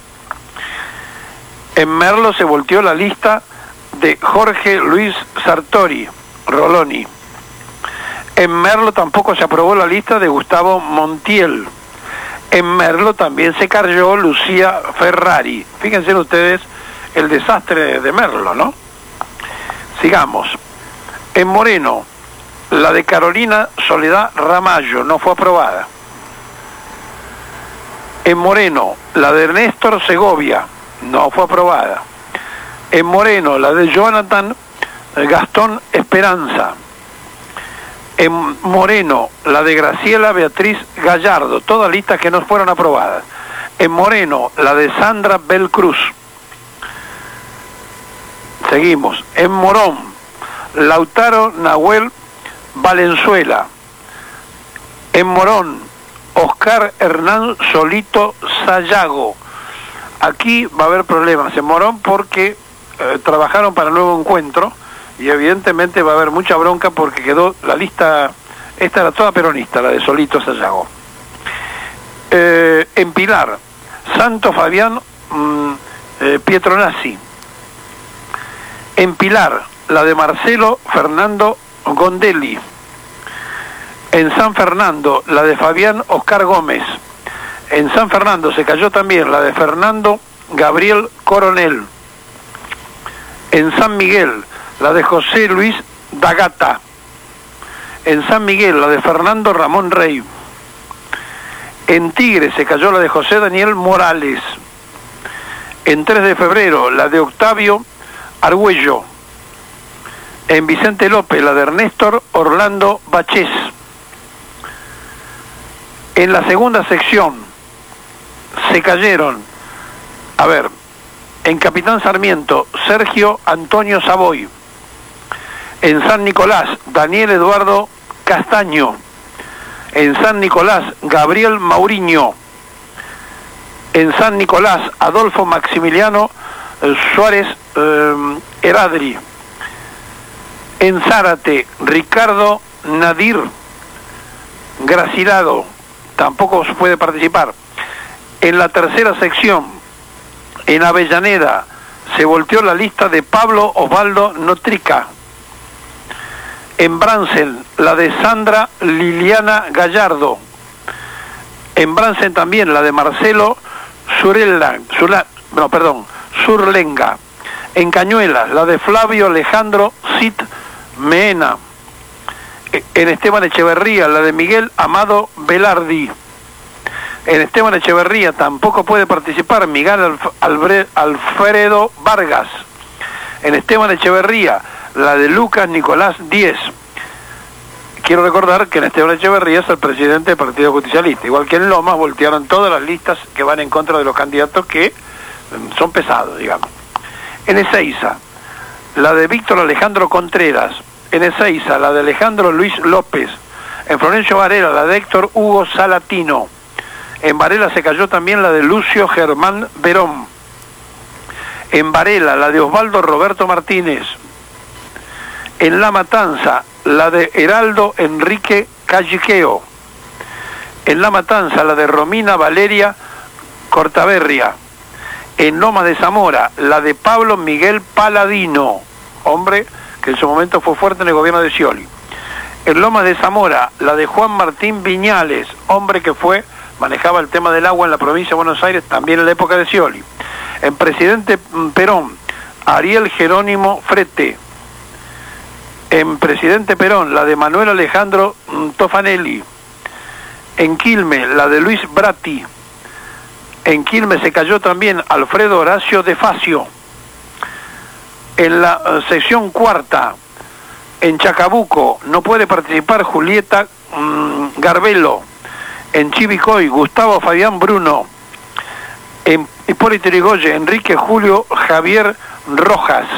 En Merlo se volteó la lista de Jorge Luis Sartori Roloni. En Merlo tampoco se aprobó la lista de Gustavo Montiel. En Merlo también se cayó Lucía Ferrari. Fíjense ustedes el desastre de Merlo, ¿no? Sigamos. En Moreno, la de Carolina Soledad Ramallo no fue aprobada. En Moreno, la de Néstor Segovia no fue aprobada. En Moreno, la de Jonathan Gastón Esperanza. En Moreno, la de Graciela Beatriz Gallardo, todas listas que no fueron aprobadas. En Moreno, la de Sandra Belcruz. Seguimos. En Morón, Lautaro Nahuel Valenzuela. En Morón, Oscar Hernán Solito Sayago. Aquí va a haber problemas en Morón porque trabajaron para el nuevo encuentro y evidentemente va a haber mucha bronca porque quedó la lista, esta era toda peronista, la de Solito Sayago. En Pilar, Santo Fabián Pietronazzi. En Pilar, la de Marcelo Fernando Gondelli. En San Fernando, la de Fabián Oscar Gómez. En San Fernando se cayó también la de Fernando Gabriel Coronel. En San Miguel, la de José Luis Dagata. En San Miguel, la de Fernando Ramón Rey. En Tigre se cayó la de José Daniel Morales. En 3 de febrero, la de Octavio Argüello. En Vicente López, la de Ernesto Orlando Bachés. En la segunda sección se cayeron, en Capitán Sarmiento, Sergio Antonio Savoy. En San Nicolás, Daniel Eduardo Castaño. En San Nicolás, Gabriel Mauriño. En San Nicolás, Adolfo Maximiliano Suárez Heradri. En Zárate, Ricardo Nadir Gracilado, tampoco se puede participar. En la tercera sección, en Avellaneda, se volteó la lista de Pablo Osvaldo Notrica. En Bransen, la de Sandra Liliana Gallardo. En Bransen también la de Marcelo Surlenga. En Cañuelas, la de Flavio Alejandro Cid Mena. En Esteban Echeverría, la de Miguel Amado Velardi. En Esteban Echeverría tampoco puede participar Miguel Alfredo Vargas. En Esteban Echeverría, la de Lucas Nicolás Díez. Quiero recordar que en Esteban Echeverría es el presidente del Partido Justicialista. Igual que en Lomas voltearon todas las listas que van en contra de los candidatos que son pesados, digamos. En Ezeiza, la de Víctor Alejandro Contreras. En Ezeiza, la de Alejandro Luis López. En Florencio Varela, la de Héctor Hugo Salatino. En Varela se cayó también la de Lucio Germán Verón. En Varela, la de Osvaldo Roberto Martínez. En La Matanza, la de Heraldo Enrique Calliqueo. En La Matanza, la de Romina Valeria Cortaberria. En Lomas de Zamora, la de Pablo Miguel Paladino, hombre que en su momento fue fuerte en el gobierno de Scioli. En Lomas de Zamora, la de Juan Martín Viñales, hombre que manejaba el tema del agua en la provincia de Buenos Aires, también en la época de Scioli. En Presidente Perón, Ariel Jerónimo Frete. En Presidente Perón, la de Manuel Alejandro Tofanelli. En Quilmes, la de Luis Bratti. En Quilmes se cayó también Alfredo Horacio de Facio. En la sección cuarta, en Chacabuco, no puede participar Julieta Garbelo. En Chivicoy, Gustavo Fabián Bruno. En Hipólito Yrigoyen, Enrique Julio Javier Rojas.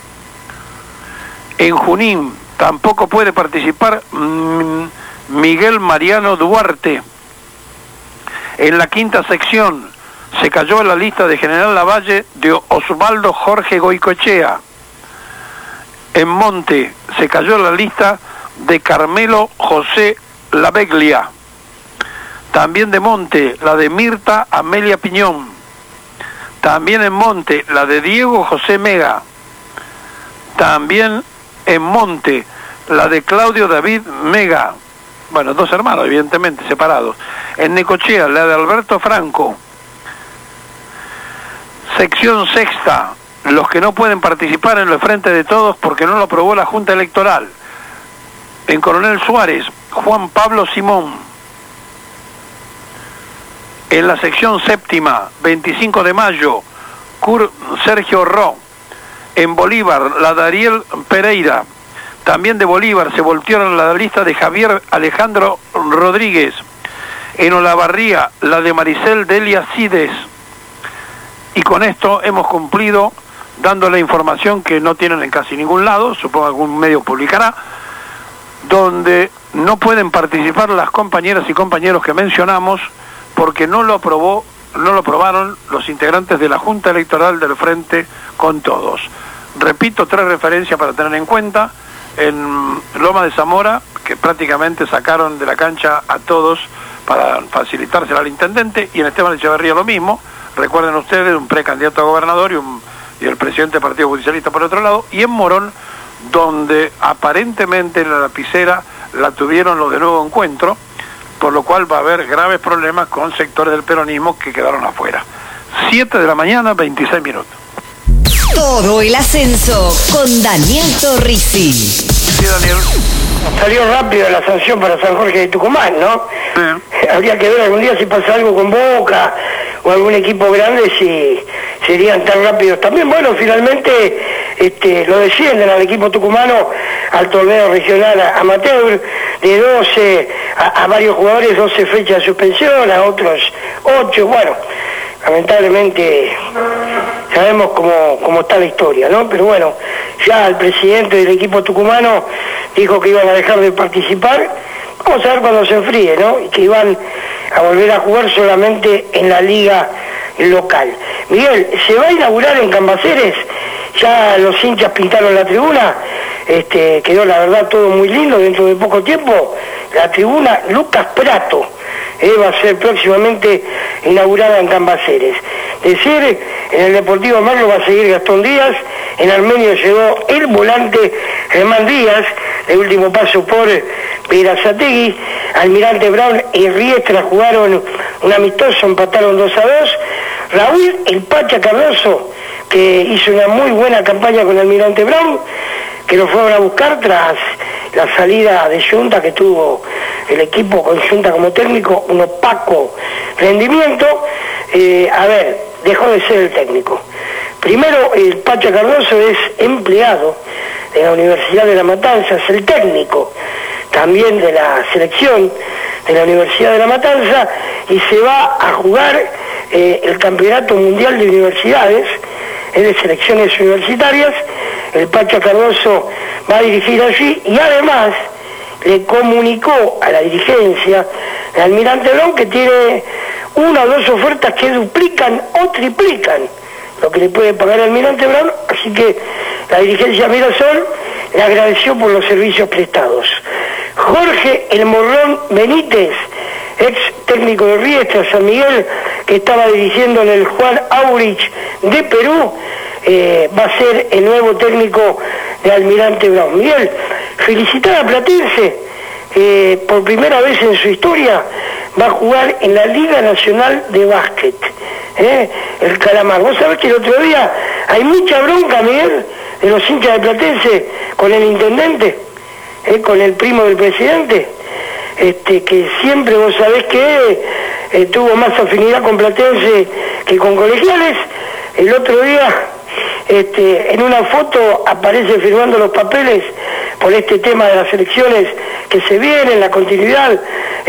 En Junín tampoco puede participar Miguel Mariano Duarte. En la quinta sección se cayó en la lista de General Lavalle de Osvaldo Jorge Goicoechea. En Monte se cayó en la lista de Carmelo José Laveglia. También de Monte, la de Mirta Amelia Piñón. También en Monte, la de Diego José Mega. También en Monte, la de Claudio David Mega. Bueno, dos hermanos, evidentemente, separados. En Necochea, la de Alberto Franco. Sección sexta, los que no pueden participar en el Frente de Todos porque no lo aprobó la Junta Electoral. En Coronel Suárez, Juan Pablo Simón. En la sección séptima, 25 de mayo, Sergio Ro. En Bolívar, la de Ariel Pereira. También de Bolívar se voltearon la lista de Javier Alejandro Rodríguez. En Olavarría, la de Maricel Delia Cides. Y con esto hemos cumplido dando la información que no tienen en casi ningún lado, supongo que algún medio publicará, donde no pueden participar las compañeras y compañeros que mencionamos porque no lo aprobaron los integrantes de la Junta Electoral del Frente con Todos. Repito, 3 referencias para tener en cuenta. En Loma de Zamora, que prácticamente sacaron de la cancha a todos para facilitársela al intendente, y en Esteban Echeverría lo mismo. Recuerden ustedes, un precandidato a gobernador y el presidente del Partido Justicialista por otro lado, y en Morón, donde aparentemente la lapicera la tuvieron los de Nuevo Encuentro, por lo cual va a haber graves problemas con sectores del peronismo que quedaron afuera. 7 de la mañana, 26 minutos. Todo el ascenso con Daniel Torrisi. Sí, Daniel. Salió rápido la sanción para San Jorge de Tucumán, ¿no? Sí. Habría que ver algún día si pasa algo con Boca o algún equipo grande, si serían tan rápidos. También, bueno, finalmente lo descienden al equipo tucumano al torneo regional amateur, de 12 a varios jugadores, 12 fechas de suspensión, a otros 8, bueno, lamentablemente sabemos cómo está la historia, ¿no? Pero bueno, ya el presidente del equipo tucumano dijo que iban a dejar de participar. Vamos a ver cuando se enfríe, ¿no? Y que iban a volver a jugar solamente en la liga local. Miguel, se va a inaugurar en Cambaceres, ya los hinchas pintaron la tribuna, quedó la verdad todo muy lindo. Dentro de poco tiempo la tribuna Lucas Prato va a ser próximamente inaugurada en Cambaceres. Decir, en el Deportivo Merlo va a seguir Gastón Díaz, en Armenio llegó el volante Germán Díaz, de último paso por Perazategui. Almirante Brown y Riestra jugaron un amistoso, empataron 2-2. Raúl El Pacha Cardoso, que hizo una muy buena campaña con Almirante Brown, que lo fueron a buscar tras la salida de Junta que tuvo el equipo con Junta como técnico, un opaco rendimiento. Dejó de ser el técnico. Primero, el Pacha Cardoso es empleado de la Universidad de La Matanza, es el técnico también de la selección de la Universidad de La Matanza, y se va a jugar el Campeonato Mundial de Universidades, de selecciones universitarias. El Pacha Cardoso va a dirigir allí, y además le comunicó a la dirigencia de Almirante Brown que tiene 1 o 2 ofertas que duplican o triplican lo que le puede pagar Almirante Brown, así que la dirigencia Mirasol le agradeció por los servicios prestados. Jorge El Morrón Benítez, ex técnico de Riestra, San Miguel, que estaba dirigiendo en el Juan Aurich de Perú, va a ser el nuevo técnico de Almirante Brown. Miguel, felicitar a Platense, por primera vez en su historia va a jugar en la Liga Nacional de Básquet, el Calamar. Vos sabés que el otro día hay mucha bronca, Miguel, de los hinchas de Platense con el intendente, con el primo del presidente, que siempre vos sabés que tuvo más afinidad con Platense que con Colegiales. El otro día, en una foto aparece firmando los papeles por este tema de las elecciones que se vienen, la continuidad,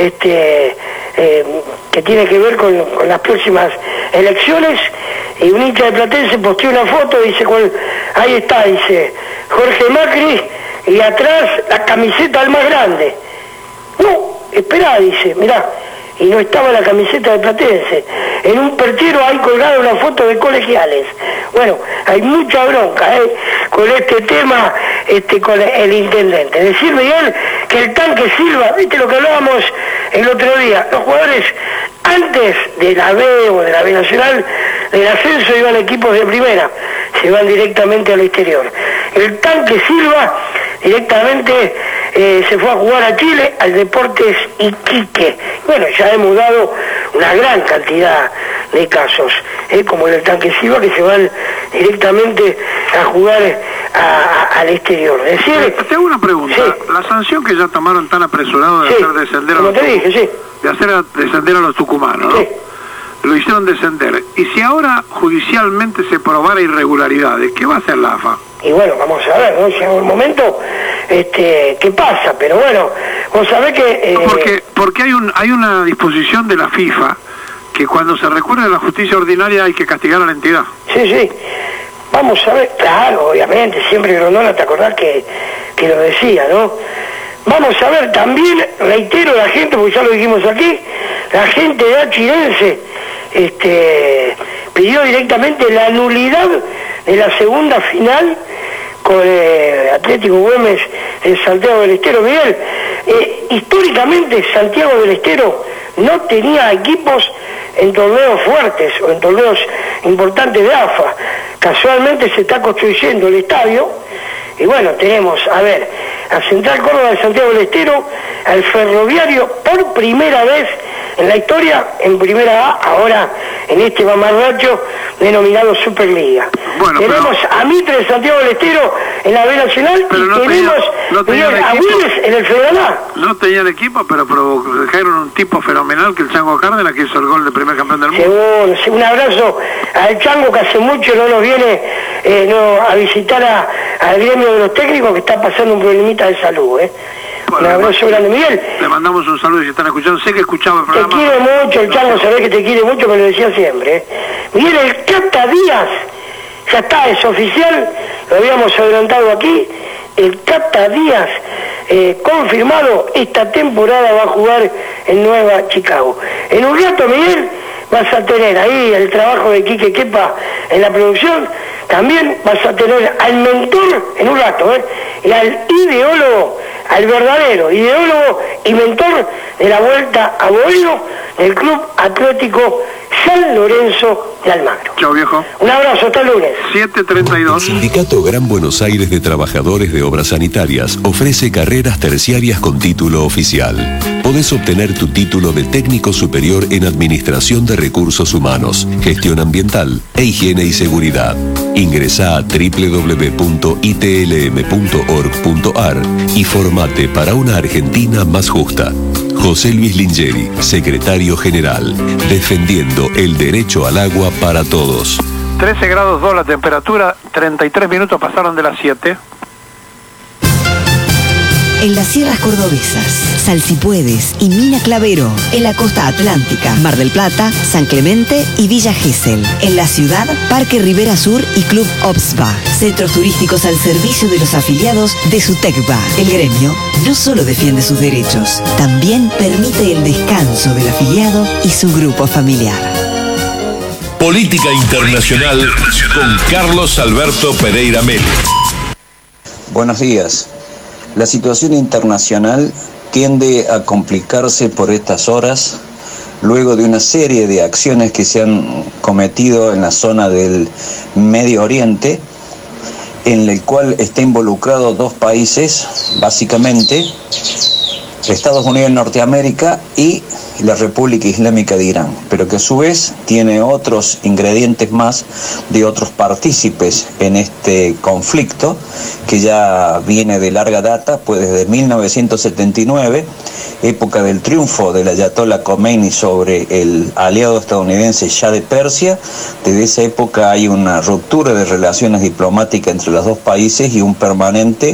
que tiene que ver con las próximas elecciones, y un hincha de Platense posteó una foto, dice, ahí está, dice Jorge Macri, y atrás la camiseta del más grande. No, esperá, dice, mirá, y no estaba la camiseta de Platense. En un perchero hay colgada una foto de Colegiales. Bueno, hay mucha bronca con este tema, con el intendente. Decir, Miguel, que el Tanque Silva, viste lo que hablábamos el otro día, los jugadores antes de la B o de la B Nacional, del ascenso iban equipos de primera, se van directamente al exterior. El Tanque Silva directamente se fue a jugar a Chile, al Deportes Iquique. Bueno, ya hemos dado una gran cantidad de casos, como el Tanque Silva, que se van directamente a jugar al exterior. Decir, te hago una pregunta. Sí. La sanción que ya tomaron tan apresurado de hacer descender a los tucumanos, sí, lo hicieron descender. Y si ahora judicialmente se probara irregularidades, ¿qué va a hacer la AFA? Y bueno, vamos a ver, ¿no? Si en algún momento, qué pasa, pero bueno, vos sabés que... Porque hay una disposición de la FIFA que cuando se recurre a la justicia ordinaria hay que castigar a la entidad. Sí, vamos a ver, claro, obviamente, siempre Grondona, te acordás que lo decía, ¿no? vamos a ver, también reitero la gente, porque ya lo dijimos aquí, la gente de Achirense pidió directamente la nulidad de la segunda final con Atlético Güemes en Santiago del Estero. Miguel, históricamente Santiago del Estero no tenía equipos en torneos fuertes o en torneos importantes de AFA. Casualmente se está construyendo el estadio y bueno, tenemos, a ver, a Central Córdoba de Santiago del Estero, al Ferroviario por primera vez en la historia en Primera A, ahora en este mamarracho denominado Superliga. Bueno, tenemos a Mitre de Santiago del Estero en la B Nacional y no tenemos a Willis en el Federal A. No tenía el equipo, pero produjeron un tipo fenomenal que el Chango Cárdenas, que hizo el gol de primer campeón del mundo. Seguro, un abrazo al Chango, que hace mucho no nos viene a visitar al gremio de los técnicos, que está pasando un problemita de salud. Bueno, un abrazo grande, Miguel. Le mandamos un saludo si están escuchando. Sé que escuchaba el programa. Te quiero mucho, el Chango, sabés que te quiere mucho, me lo decía siempre. Miguel, el Cata Díaz, ya está, es oficial, lo habíamos adelantado aquí. El Cata Díaz, confirmado, esta temporada va a jugar en Nueva Chicago. En un rato, Miguel, vas a tener ahí el trabajo de Quique Kepa en la producción. También vas a tener al mentor, en un rato, y al ideólogo, al verdadero ideólogo y mentor de la Vuelta a Boedo del Club Atlético San Lorenzo de Almagro. Chao, viejo. Un abrazo, hasta el lunes. 7:32. El Sindicato Gran Buenos Aires de Trabajadores de Obras Sanitarias ofrece carreras terciarias con título oficial. Podés obtener tu título de técnico superior en Administración de Recursos Humanos, Gestión Ambiental e Higiene y Seguridad. Ingresá a www.itlm.org.ar y formate para una Argentina más justa. José Luis Lingeri, Secretario General, defendiendo el derecho al agua para todos. 13 grados 2 la temperatura, 33 minutos pasaron de las 7. En las sierras cordobesas, Salsipuedes y Mina Clavero. En la costa atlántica, Mar del Plata, San Clemente y Villa Gesell. En la ciudad, Parque Rivera Sur y Club Obsba. Centros turísticos al servicio de los afiliados de SUTECBA. El gremio no solo defiende sus derechos, también permite el descanso del afiliado y su grupo familiar. Política Internacional con Carlos Alberto Pereira Meli. Buenos días. La situación internacional tiende a complicarse por estas horas, luego de una serie de acciones que se han cometido en la zona del Medio Oriente, en el cual está involucrado dos países, básicamente, Estados Unidos de Norteamérica y la República Islámica de Irán, pero que a su vez tiene otros ingredientes más de otros partícipes en este conflicto, que ya viene de larga data, pues desde 1979, época del triunfo del Ayatollah Khomeini sobre el aliado estadounidense Shah de Persia. Desde esa época hay una ruptura de relaciones diplomáticas entre los dos países y un permanente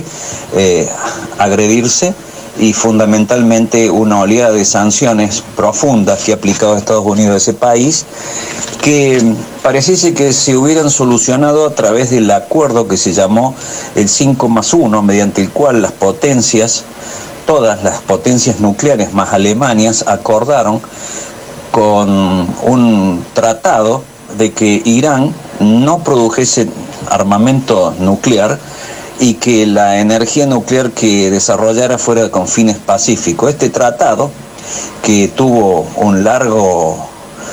agredirse, y fundamentalmente una oleada de sanciones profundas que ha aplicado Estados Unidos a ese país, que pareciese que se hubieran solucionado a través del acuerdo que se llamó el 5+1, mediante el cual las potencias, todas las potencias nucleares más Alemanias, acordaron con un tratado de que Irán no produjese armamento nuclear y que la energía nuclear que desarrollara fuera con fines pacíficos. Este tratado, que tuvo un largo,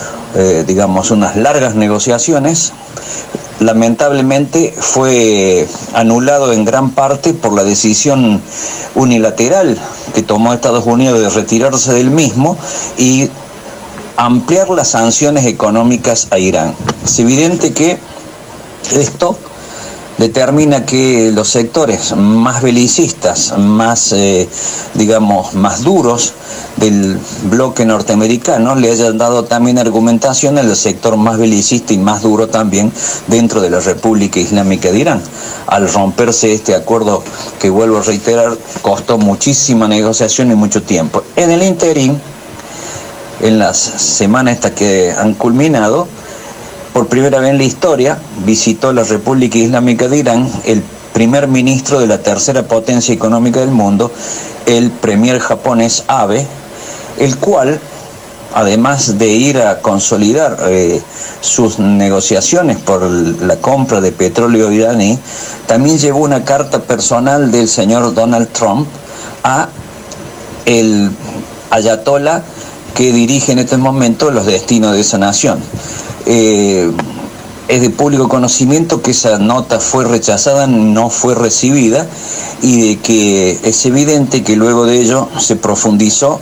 unas largas negociaciones, lamentablemente fue anulado en gran parte por la decisión unilateral que tomó Estados Unidos de retirarse del mismo y ampliar las sanciones económicas a Irán. Es evidente que esto determina que los sectores más belicistas, más duros del bloque norteamericano le hayan dado también argumentación al sector más belicista y más duro también dentro de la República Islámica de Irán. Al romperse este acuerdo, que vuelvo a reiterar, costó muchísima negociación y mucho tiempo. En el interín, en las semanas estas que han culminado, por primera vez en la historia, visitó la República Islámica de Irán el primer ministro de la tercera potencia económica del mundo, el premier japonés Abe, el cual, además de ir a consolidar sus negociaciones por la compra de petróleo iraní, también llevó una carta personal del señor Donald Trump a el ayatolá que dirige en este momento los destinos de esa nación. Es de público conocimiento que esa nota fue rechazada, no fue recibida, y de que es evidente que luego de ello se profundizó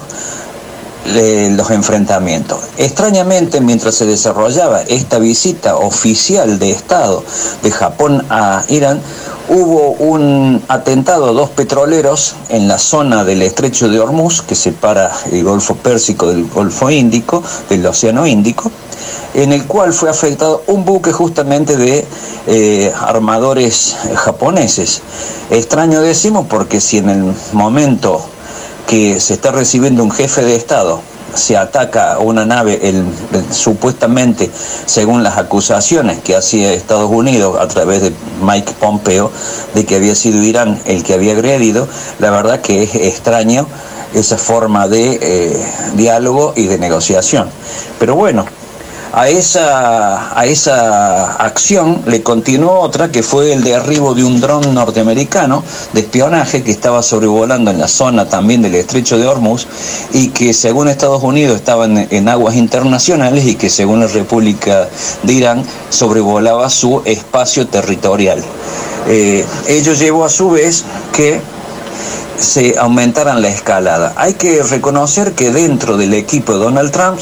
los enfrentamientos. Extrañamente, mientras se desarrollaba esta visita oficial de Estado de Japón a Irán, hubo un atentado a 2 petroleros en la zona del estrecho de Hormuz, que separa el Golfo Pérsico del Golfo Índico, del Océano Índico, en el cual fue afectado un buque justamente de armadores japoneses. Extraño decimos porque si en el momento que se está recibiendo un jefe de Estado se ataca a una nave, supuestamente, según las acusaciones que hacía Estados Unidos a través de Mike Pompeo, de que había sido Irán el que había agredido, la verdad que es extraño esa forma de diálogo y de negociación. Pero bueno, a esa acción le continuó otra, que fue el derribo de un dron norteamericano de espionaje que estaba sobrevolando en la zona también del estrecho de Hormuz, y que según Estados Unidos estaba en aguas internacionales, y que según la República de Irán sobrevolaba su espacio territorial. Ello llevó a su vez que se aumentaran la escalada. Hay que reconocer que dentro del equipo de Donald Trump,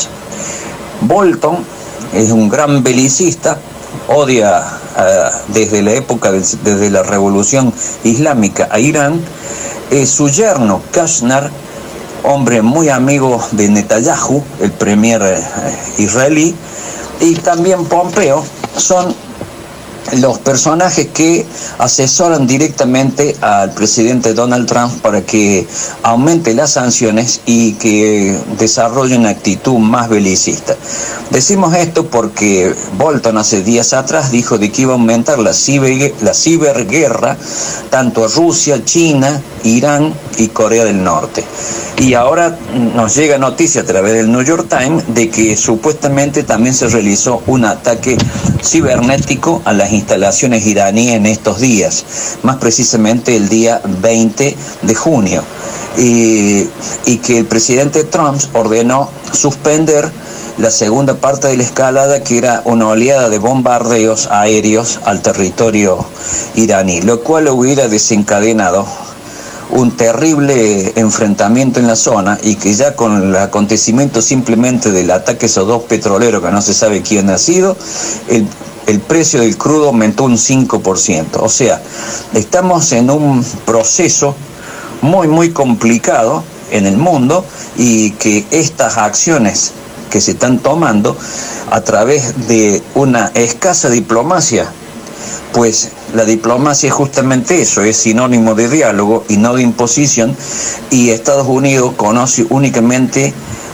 Bolton es un gran belicista, odia desde la época, desde la Revolución Islámica a Irán. Su yerno, Kushner, hombre muy amigo de Netanyahu, el premier israelí, y también Pompeo, son los personajes que asesoran directamente al presidente Donald Trump para que aumente las sanciones y que desarrolle una actitud más belicista. Decimos esto porque Bolton hace días atrás dijo de que iba a aumentar la ciberguerra tanto a Rusia, China, Irán y Corea del Norte. Y ahora nos llega noticia a través del New York Times de que supuestamente también se realizó un ataque cibernético a las instalaciones iraníes en estos días, más precisamente el día 20 de junio, y que el presidente Trump ordenó suspender la segunda parte de la escalada, que era una oleada de bombardeos aéreos al territorio iraní, lo cual hubiera desencadenado un terrible enfrentamiento en la zona, y que ya con el acontecimiento simplemente del ataque a esos 2 petroleros que no se sabe quién ha sido, el precio del crudo aumentó un 5%. O sea, estamos en un proceso muy, muy complicado en el mundo, y que estas acciones que se están tomando a través de una escasa diplomacia, pues la diplomacia es justamente eso, es sinónimo de diálogo y no de imposición, y Estados Unidos conoce únicamente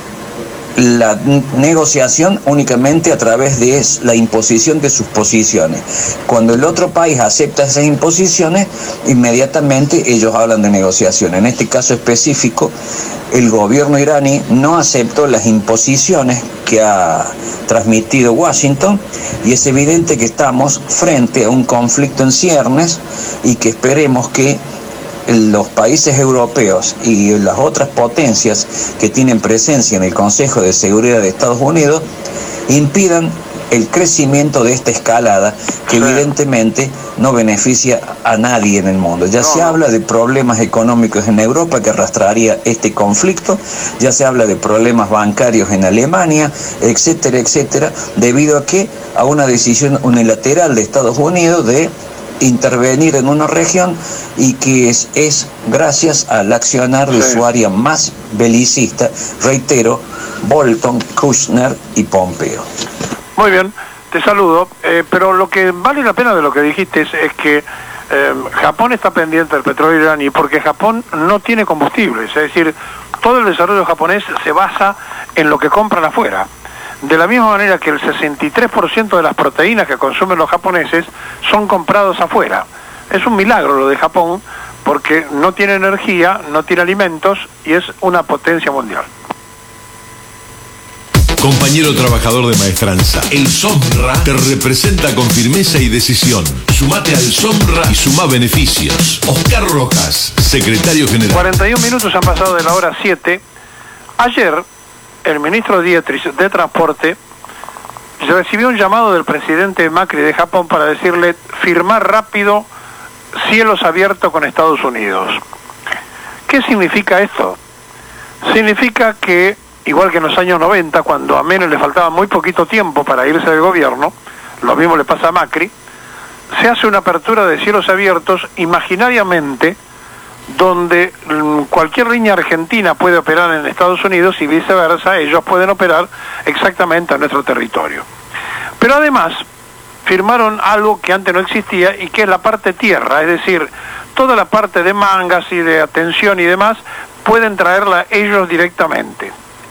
la negociación únicamente a través de la imposición de sus posiciones. Cuando el otro país acepta esas imposiciones, inmediatamente ellos hablan de negociación. En este caso específico, el gobierno iraní no aceptó las imposiciones que ha transmitido Washington, y es evidente que estamos frente a un conflicto en ciernes, y que esperemos que los países europeos y las otras potencias que tienen presencia en el Consejo de Seguridad de Estados Unidos impidan el crecimiento de esta escalada, que evidentemente no beneficia a nadie en el mundo. Ya se habla de problemas económicos en Europa que arrastraría este conflicto, ya se habla de problemas bancarios en Alemania, etcétera, etcétera, debido a una decisión unilateral de Estados Unidos de intervenir en una región, y que es gracias al accionar de su área más belicista, reitero, Bolton, Kushner y Pompeo. Muy bien, te saludo, pero lo que vale la pena de lo que dijiste es que Japón está pendiente del petróleo iraní porque Japón no tiene combustibles, es decir, todo el desarrollo japonés se basa en lo que compran afuera. De la misma manera que el 63% de las proteínas que consumen los japoneses son comprados afuera. Es un milagro lo de Japón, porque no tiene energía, no tiene alimentos y es una potencia mundial. Compañero trabajador de maestranza, el SOMRA te representa con firmeza y decisión. Sumate al SOMRA y sumá beneficios. Oscar Rojas, secretario general. 41 minutos han pasado de la hora 7. Ayer, el ministro Dietrich de Transporte recibió un llamado del presidente Macri de Japón para decirle firmar rápido cielos abiertos con Estados Unidos. ¿Qué significa esto? Significa que, igual que en los años 90, cuando a Menem le faltaba muy poquito tiempo para irse del gobierno, lo mismo le pasa a Macri, se hace una apertura de cielos abiertos imaginariamente, donde cualquier línea argentina puede operar en Estados Unidos y viceversa, ellos pueden operar exactamente a nuestro territorio. Pero además firmaron algo que antes no existía y que es la parte tierra, es decir, toda la parte de mangas y de atención y demás pueden traerla ellos directamente.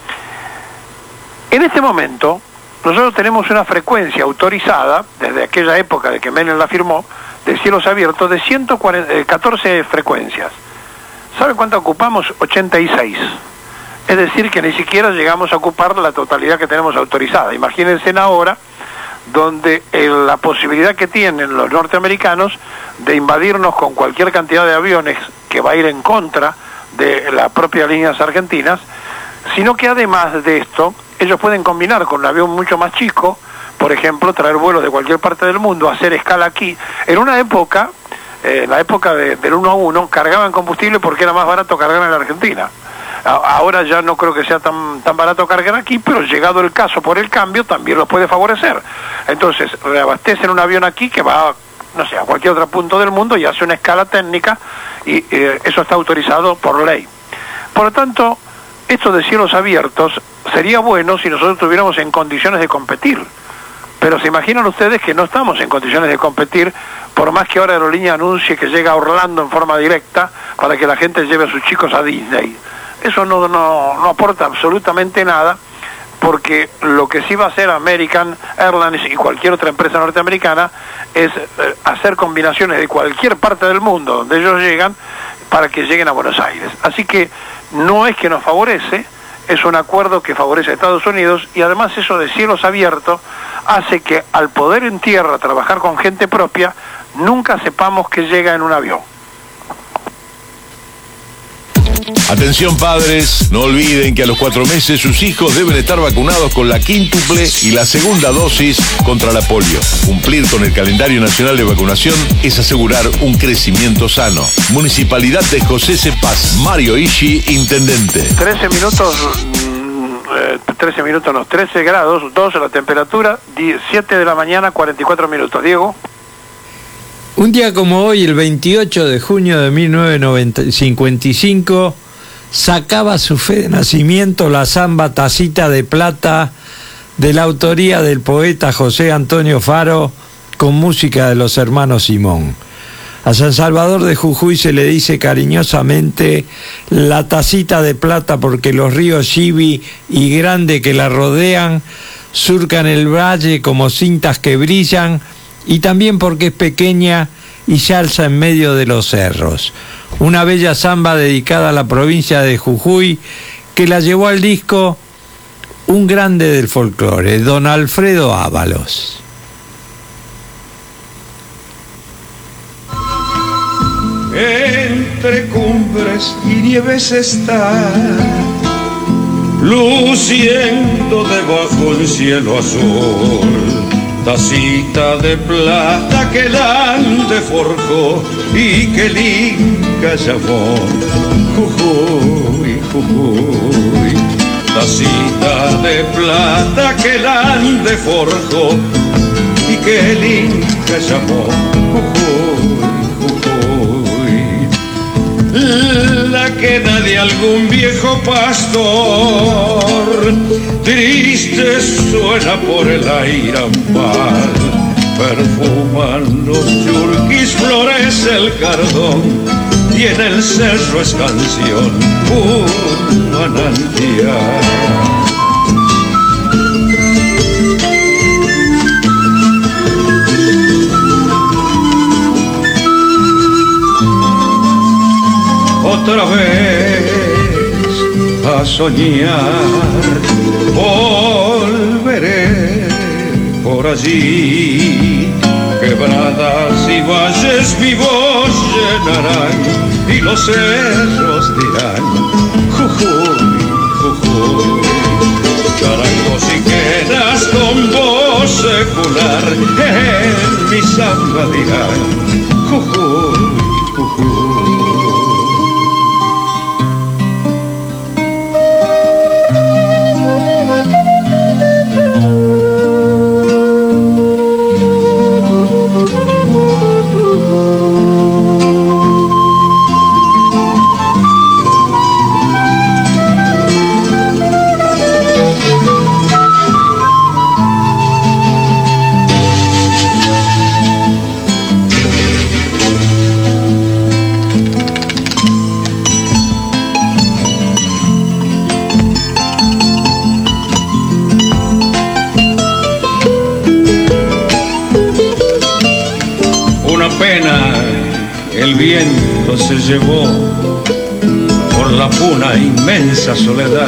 En este momento nosotros tenemos una frecuencia autorizada desde aquella época de que Menem la firmó de cielos abiertos de 14 frecuencias. ¿Sabe cuánto ocupamos? 86. Es decir, que ni siquiera llegamos a ocupar la totalidad que tenemos autorizada. Imagínense ahora, donde la posibilidad que tienen los norteamericanos de invadirnos con cualquier cantidad de aviones que va a ir en contra de las propias líneas argentinas, sino que además de esto, ellos pueden combinar con un avión mucho más chico, por ejemplo, traer vuelos de cualquier parte del mundo, hacer escala aquí. En una época, la época del 1 a 1, cargaban combustible porque era más barato cargar en la Argentina. Ahora ya no creo que sea tan barato cargar aquí, pero llegado el caso por el cambio, también los puede favorecer. Entonces, reabastecen un avión aquí que va, no sé, a cualquier otro punto del mundo y hace una escala técnica y eso está autorizado por ley. Por lo tanto, esto de cielos abiertos sería bueno si nosotros estuviéramos en condiciones de competir. Pero se imaginan ustedes que no estamos en condiciones de competir, por más que ahora Aerolínea anuncie que llega a Orlando en forma directa para que la gente lleve a sus chicos a Disney. Eso no aporta absolutamente nada, porque lo que sí va a hacer American Airlines y cualquier otra empresa norteamericana es hacer combinaciones de cualquier parte del mundo donde ellos llegan para que lleguen a Buenos Aires. Así que no es que nos favorece, es un acuerdo que favorece a Estados Unidos, y además eso de cielos abiertos hace que al poder en tierra trabajar con gente propia, nunca sepamos que llega en un avión. Atención padres, no olviden que a los 4 meses sus hijos deben estar vacunados con la quíntuple y la segunda dosis contra la polio. Cumplir con el calendario nacional de vacunación es asegurar un crecimiento sano. Municipalidad de José C. Paz, Mario Ishi, intendente. 13 grados, 2 la temperatura, 7 de la mañana, 44 minutos. Diego. Un día como hoy, el 28 de junio de 1955, sacaba su fe de nacimiento la samba Tacita de Plata, de la autoría del poeta José Antonio Faro, con música de los hermanos Simón. A San Salvador de Jujuy se le dice cariñosamente la Tacita de Plata porque los ríos Chivi y Grande que la rodean surcan el valle como cintas que brillan, y también porque es pequeña y se alza en medio de los cerros. Una bella samba dedicada a la provincia de Jujuy que la llevó al disco un grande del folclore, don Alfredo Ábalos. Entre cumbres y nieves está, luciendo debajo el cielo azul, tacita de plata que el Ande forjó y que el Inca llamó Jujuy, Jujuy. Tacita de plata que el Ande forjó y que el Inca llamó Jujuy, Jujuy. La queda de algún viejo pastor, triste suena por el airampal, perfuman los yurquis, florece el cardón, y en el cerro es canción un manantial. otra vez a soñar, volveré por allí. Quebradas y valles mi voz llenarán y los cerros dirán Jujuy, Jujuy. Charango si quedas con voz secular, en mi samba dirán Jujuy, Jujuy. El viento se llevó por la puna inmensa soledad.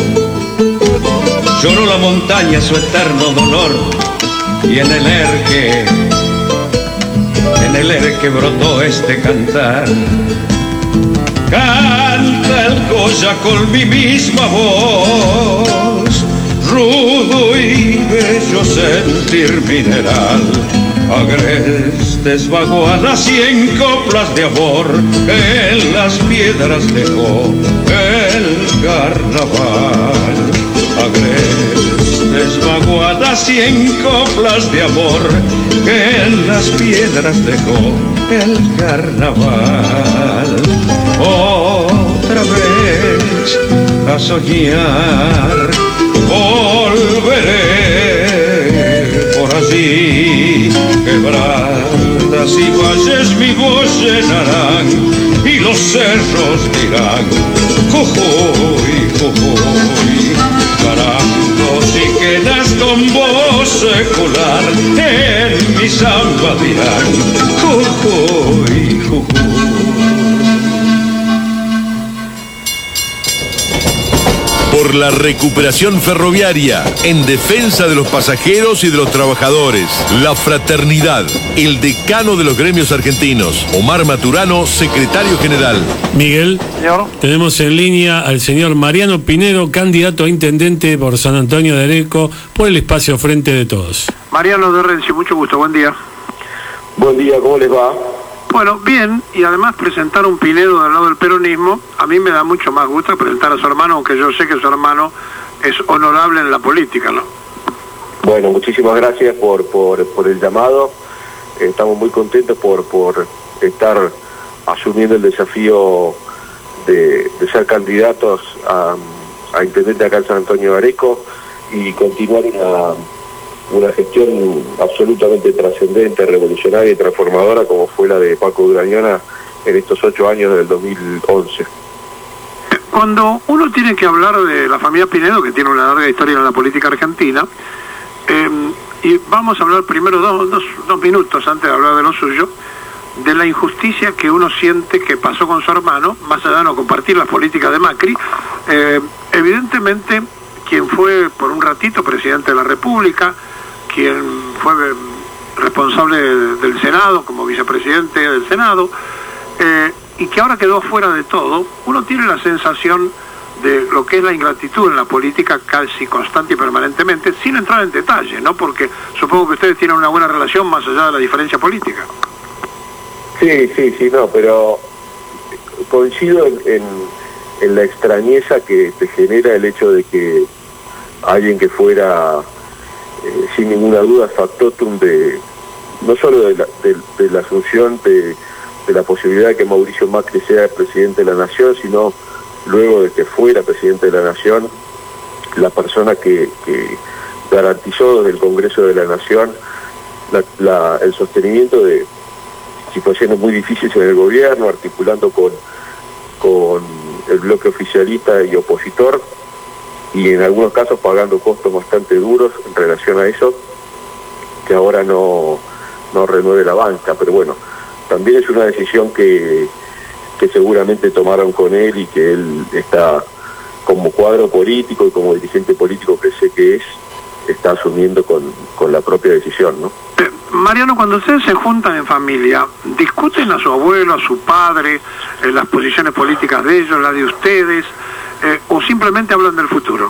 Lloró la montaña su eterno dolor y en el erque brotó este cantar. Canta el Goya con mi misma voz, rudo y bello sentir mineral. Agrestes vaguadas y en coplas de amor en las piedras dejó el carnaval. Agrestes vaguadas y en coplas de amor en las piedras dejó el carnaval. Otra vez a soñar volveré por allí. Quebradas y valles mi voz llenarán y los cerros dirán Jujuy, Jujuy. Carango si quedas con voz secular, en mi samba dirán Jujuy, Jujuy. Por la recuperación ferroviaria, en defensa de los pasajeros y de los trabajadores. La Fraternidad, el decano de los gremios argentinos. Omar Maturano, secretario general. Miguel, señor. Tenemos en línea al señor Mariano Pinedo, candidato a intendente por San Antonio de Areco, por el espacio Frente de Todos. Mariano de Renzi, mucho gusto, buen día. Buen día, ¿cómo les va? Bueno, bien, y además presentar un Pinedo del lado del peronismo, a mí me da mucho más gusto que presentar a su hermano, aunque yo sé que su hermano es honorable en la política, ¿no? Bueno, muchísimas gracias por el llamado. Estamos muy contentos por estar asumiendo el desafío de ser candidatos a intendente acá en San Antonio de Areco y continuar una gestión absolutamente trascendente, revolucionaria y transformadora como fue la de Paco Durañona en estos 8 años del 2011. Cuando uno tiene que hablar de la familia Pinedo, que tiene una larga historia en la política argentina, y vamos a hablar primero dos minutos antes de hablar de lo suyo, de la injusticia que uno siente que pasó con su hermano, más allá de no compartir las políticas de Macri. Evidentemente, quien fue por un ratito presidente de la República, quien fue responsable del Senado, como vicepresidente del Senado, y que ahora quedó fuera de todo, uno tiene la sensación de lo que es la ingratitud en la política casi constante y permanentemente, sin entrar en detalle, ¿no? Porque supongo que ustedes tienen una buena relación más allá de la diferencia política. Sí, no, pero coincido en la extrañeza que te genera el hecho de que alguien que fuera sin ninguna duda factotum no solo de la asunción de la posibilidad de que Mauricio Macri sea presidente de la Nación, sino luego de que fuera presidente de la Nación, la persona que garantizó desde el Congreso de la Nación el sostenimiento de situaciones muy difíciles en el gobierno, articulando con el bloque oficialista y opositor, y en algunos casos pagando costos bastante duros en relación a eso, que ahora no renueve la banca. Pero bueno, también es una decisión que seguramente tomaron con él y que él está como cuadro político y como dirigente político que sé que está asumiendo con la propia decisión, ¿no? Mariano, cuando ustedes se juntan en familia, ¿discuten a su abuelo, a su padre, las posiciones políticas de ellos, las de ustedes, o simplemente hablan del futuro?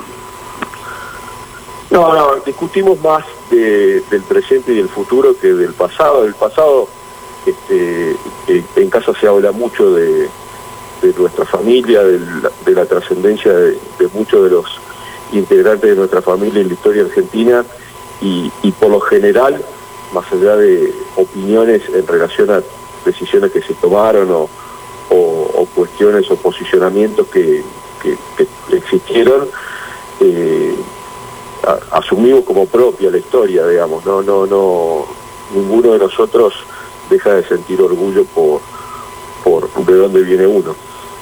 No, discutimos más del presente y del futuro que del pasado. Del pasado, en casa se habla mucho de nuestra familia, de la trascendencia de muchos de los integrantes de nuestra familia en la historia argentina y por lo general, más allá de opiniones en relación a decisiones que se tomaron o cuestiones o posicionamientos que existieron, asumimos como propia la historia, digamos, no, ninguno de nosotros deja de sentir orgullo por de dónde viene uno.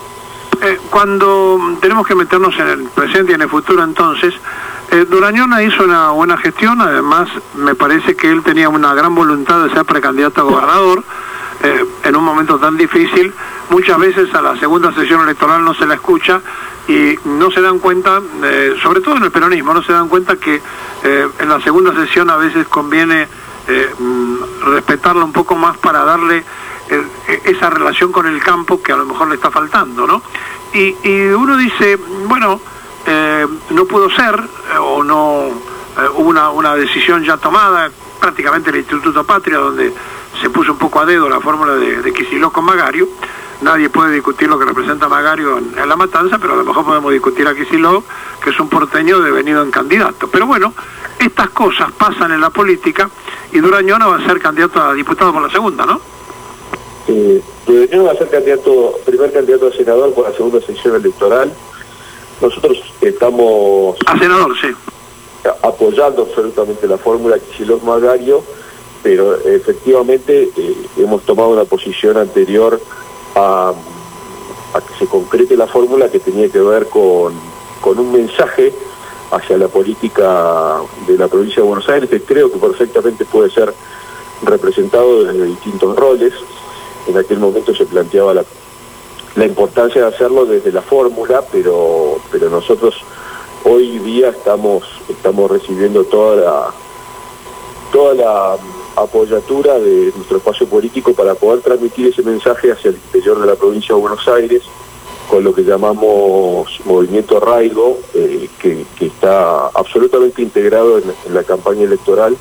Cuando tenemos que meternos en el presente y en el futuro, entonces, Durañona hizo una buena gestión. Además, me parece que él tenía una gran voluntad de ser precandidato a gobernador en un momento tan difícil. Muchas veces a la segunda sesión electoral no se la escucha y no se dan cuenta, sobre todo en el peronismo, no se dan cuenta que en la segunda sesión a veces conviene respetarla un poco más para darle esa relación con el campo que a lo mejor le está faltando, ¿no? Y uno dice, bueno, no pudo ser, o no hubo una decisión ya tomada, prácticamente el Instituto Patria, donde se puso un poco a dedo la fórmula de Kicillof con Magario. Nadie puede discutir lo que representa Magario en La Matanza, pero a lo mejor podemos discutir a Kicillof, que es un porteño devenido en candidato. Pero bueno, estas cosas pasan en la política y Durañona va a ser candidato a diputado por la segunda, ¿no? Durañona va a ser primer candidato a senador por la segunda sección electoral. Nosotros estamos a senador, sí, apoyando absolutamente la fórmula Kicillof Magario, pero efectivamente hemos tomado una posición anterior a que se concrete la fórmula, que tenía que ver con un mensaje hacia la política de la provincia de Buenos Aires, que creo que perfectamente puede ser representado desde distintos roles. En aquel momento se planteaba la importancia de hacerlo desde la fórmula, pero nosotros hoy día estamos recibiendo toda la apoyatura de nuestro espacio político para poder transmitir ese mensaje hacia el interior de la provincia de Buenos Aires, con lo que llamamos Movimiento Arraigo, que está absolutamente integrado en la campaña electoral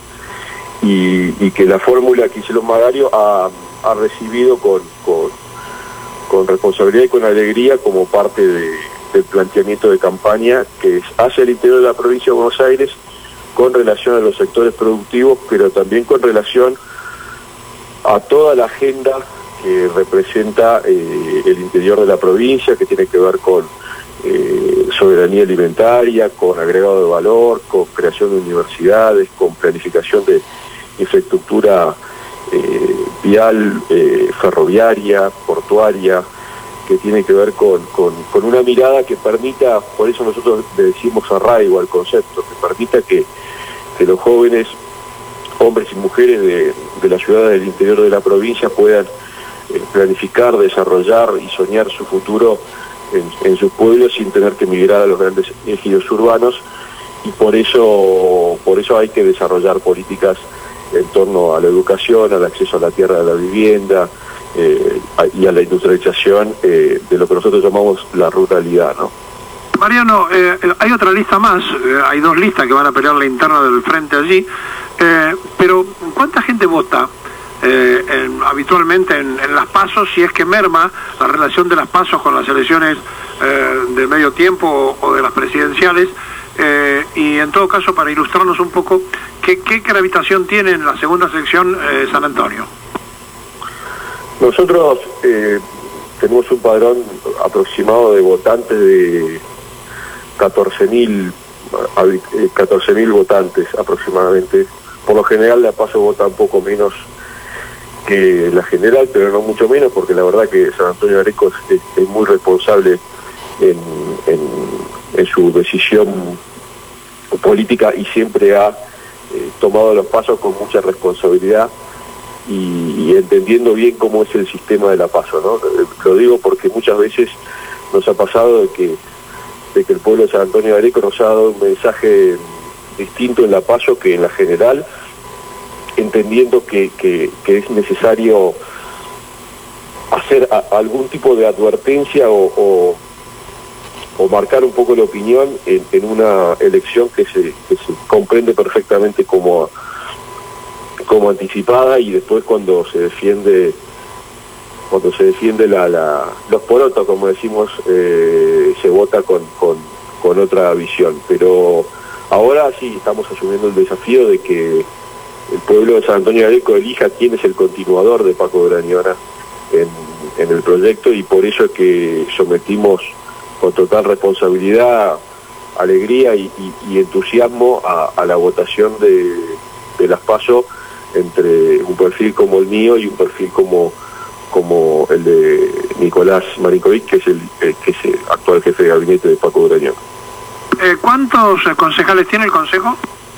y que la fórmula Kicillof Magario ha recibido con responsabilidad y con alegría como parte del planteamiento de campaña que es hacia el interior de la provincia de Buenos Aires, con relación a los sectores productivos, pero también con relación a toda la agenda que representa el interior de la provincia, que tiene que ver con soberanía alimentaria, con agregado de valor, con creación de universidades, con planificación de infraestructura vial, ferroviaria, portuaria, que tiene que ver con una mirada que permita, por eso nosotros le decimos arraigo al concepto, que permita que los jóvenes, hombres y mujeres de las ciudades del interior de la provincia puedan planificar, desarrollar y soñar su futuro en sus pueblos sin tener que migrar a los grandes ejidos urbanos, y por eso hay que desarrollar políticas en torno a la educación, al acceso a la tierra de la vivienda y a la industrialización de lo que nosotros llamamos la ruralidad, ¿no? Mariano, hay otra lista más, hay dos listas que van a pelear la interna del frente allí, pero ¿cuánta gente vota habitualmente en las PASO, si es que merma la relación de las PASO con las elecciones de medio tiempo o de las presidenciales? Y en todo caso, para ilustrarnos un poco, ¿qué gravitación tiene en la segunda sección San Antonio? Nosotros tenemos un padrón aproximado de votantes de 14.000 votantes aproximadamente. Por lo general la PASO vota un poco menos que la general, pero no mucho menos, porque la verdad que San Antonio de Areco es muy responsable en su decisión política y siempre ha tomado los pasos con mucha responsabilidad y entendiendo bien cómo es el sistema de la PASO, ¿no? Lo digo porque muchas veces nos ha pasado de que el pueblo de San Antonio de Areco nos ha dado un mensaje distinto en la PASO que en la general, entendiendo que es necesario hacer algún tipo de advertencia o marcar un poco la opinión en una elección que se comprende perfectamente como anticipada, y después cuando se defiende los porotos, como decimos, se vota con otra visión. Pero ahora sí estamos asumiendo el desafío de que el pueblo de San Antonio de Areco elija quién es el continuador de Paco Grañona en el proyecto, y por eso es que sometimos con total responsabilidad, alegría y entusiasmo a la votación de las PASO entre un perfil como el mío y un perfil como el de Nicolás Marinkovic, que es el actual jefe de gabinete de Paco Grañona. ¿Cuántos concejales tiene el Consejo?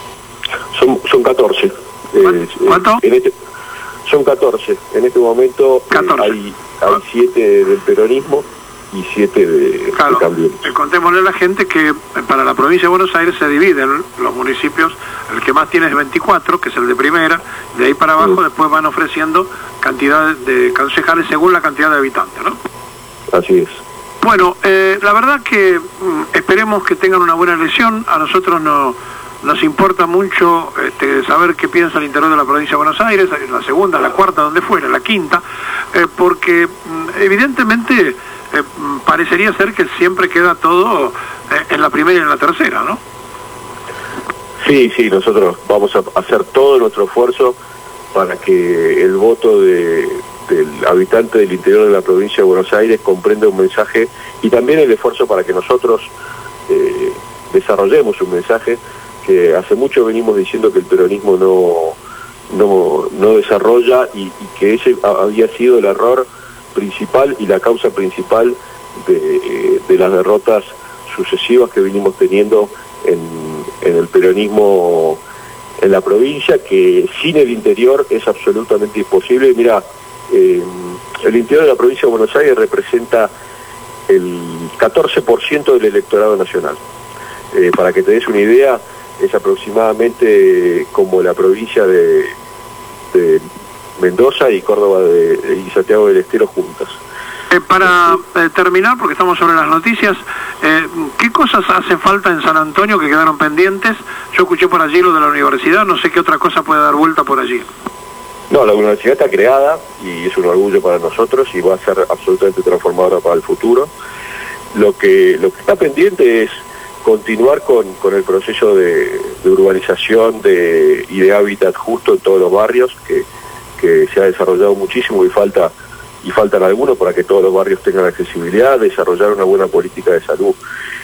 Son 14. ¿Cuánto? Son 14. En este momento 14. Hay 7 del peronismo y 7 de Cambiemos. Contémosle a la gente que para la provincia de Buenos Aires se dividen los municipios. El que más tiene es 24, que es el de primera. De ahí para abajo después van ofreciendo cantidad de concejales según la cantidad de habitantes, ¿no? Así es. Bueno, la verdad que esperemos que tengan una buena elección. A nosotros nos importa mucho saber qué piensa el interior de la provincia de Buenos Aires, la segunda, la cuarta, donde fuera, la quinta, porque evidentemente parecería ser que siempre queda todo en la primera y en la tercera, ¿no? Sí, nosotros vamos a hacer todo nuestro esfuerzo para que el voto del habitante del interior de la provincia de Buenos Aires comprenda un mensaje, y también el esfuerzo para que nosotros desarrollemos un mensaje que hace mucho venimos diciendo que el peronismo no desarrolla, y que ese había sido el error principal y la causa principal de las derrotas sucesivas que venimos teniendo en el peronismo en la provincia, que sin el interior es absolutamente imposible. Mira, el interior de la provincia de Buenos Aires representa el 14% del electorado nacional. Para que te des una idea, es aproximadamente como la provincia de Mendoza y Córdoba y Santiago del Estero juntas. Para terminar, porque estamos sobre las noticias, ¿qué cosas hace falta en San Antonio que quedaron pendientes? Yo escuché por allí lo de la universidad, no sé qué otra cosa puede dar vuelta por allí. No, la universidad está creada y es un orgullo para nosotros y va a ser absolutamente transformadora para el futuro. Lo que está pendiente es continuar con el proceso de urbanización y de hábitat justo en todos los barrios, que se ha desarrollado muchísimo y faltan algunos para que todos los barrios tengan accesibilidad, desarrollar una buena política de salud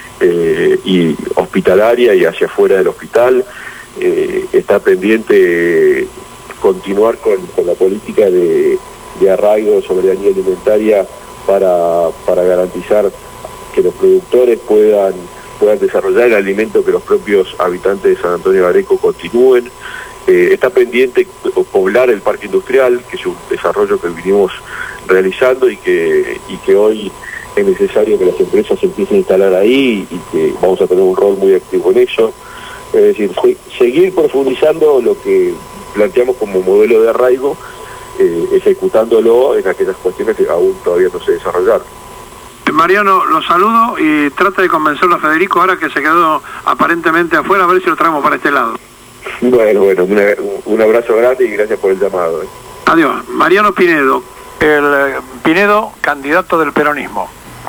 y hospitalaria y hacia afuera del hospital. Está pendiente continuar con la política de arraigo de soberanía alimentaria para garantizar que los productores puedan desarrollar el alimento, que los propios habitantes de San Antonio de Areco continúen. Está pendiente poblar el parque industrial, que es un desarrollo que vinimos realizando y que hoy es necesario que las empresas empiecen a instalar ahí, y que vamos a tener un rol muy activo en eso. Es decir, seguir profundizando lo que planteamos como modelo de arraigo, ejecutándolo en aquellas cuestiones que aún todavía no se desarrollaron. Mariano, lo saludo y trata de convencerlo a Federico ahora que se quedó aparentemente afuera, a ver si lo traemos para este lado. Bueno, un abrazo grande y gracias por el llamado. Adiós. Mariano Pinedo, Pinedo, candidato del peronismo.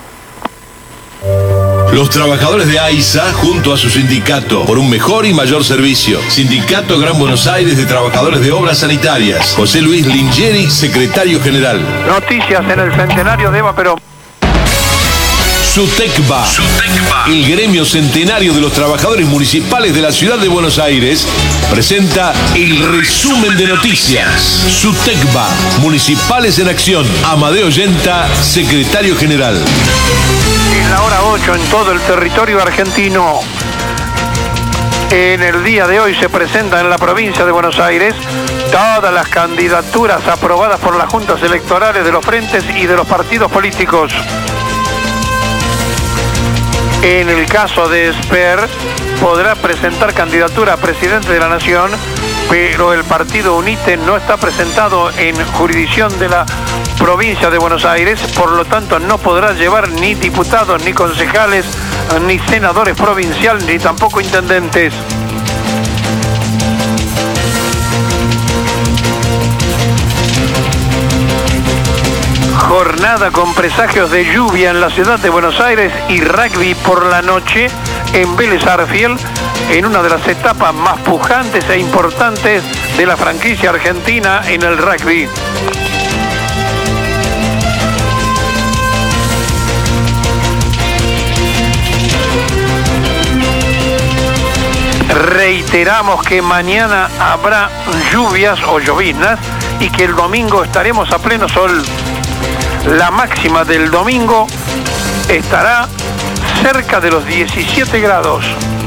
Los trabajadores de AISA, junto a su sindicato, por un mejor y mayor servicio. Sindicato Gran Buenos Aires de Trabajadores de Obras Sanitarias. José Luis Lingeri, secretario general. Noticias en el centenario de Eva Perón. SUTECBA, el gremio centenario de los trabajadores municipales de la ciudad de Buenos Aires, presenta el resumen de noticias. SUTECBA, Municipales en Acción. Amadeo Yenta, secretario general. En la hora 8 en todo el territorio argentino. En el día de hoy se presenta en la provincia de Buenos Aires todas las candidaturas aprobadas por las juntas electorales de los frentes y de los partidos políticos. En el caso de Esper, podrá presentar candidatura a presidente de la Nación, pero el partido UNITE no está presentado en jurisdicción de la provincia de Buenos Aires, por lo tanto no podrá llevar ni diputados, ni concejales, ni senadores provinciales, ni tampoco intendentes. Jornada con presagios de lluvia en la ciudad de Buenos Aires y rugby por la noche en Vélez Sarsfield, en una de las etapas más pujantes e importantes de la franquicia argentina en el rugby. Reiteramos que mañana habrá lluvias o lloviznas y que el domingo estaremos a pleno sol. La máxima del domingo estará cerca de los 17 grados.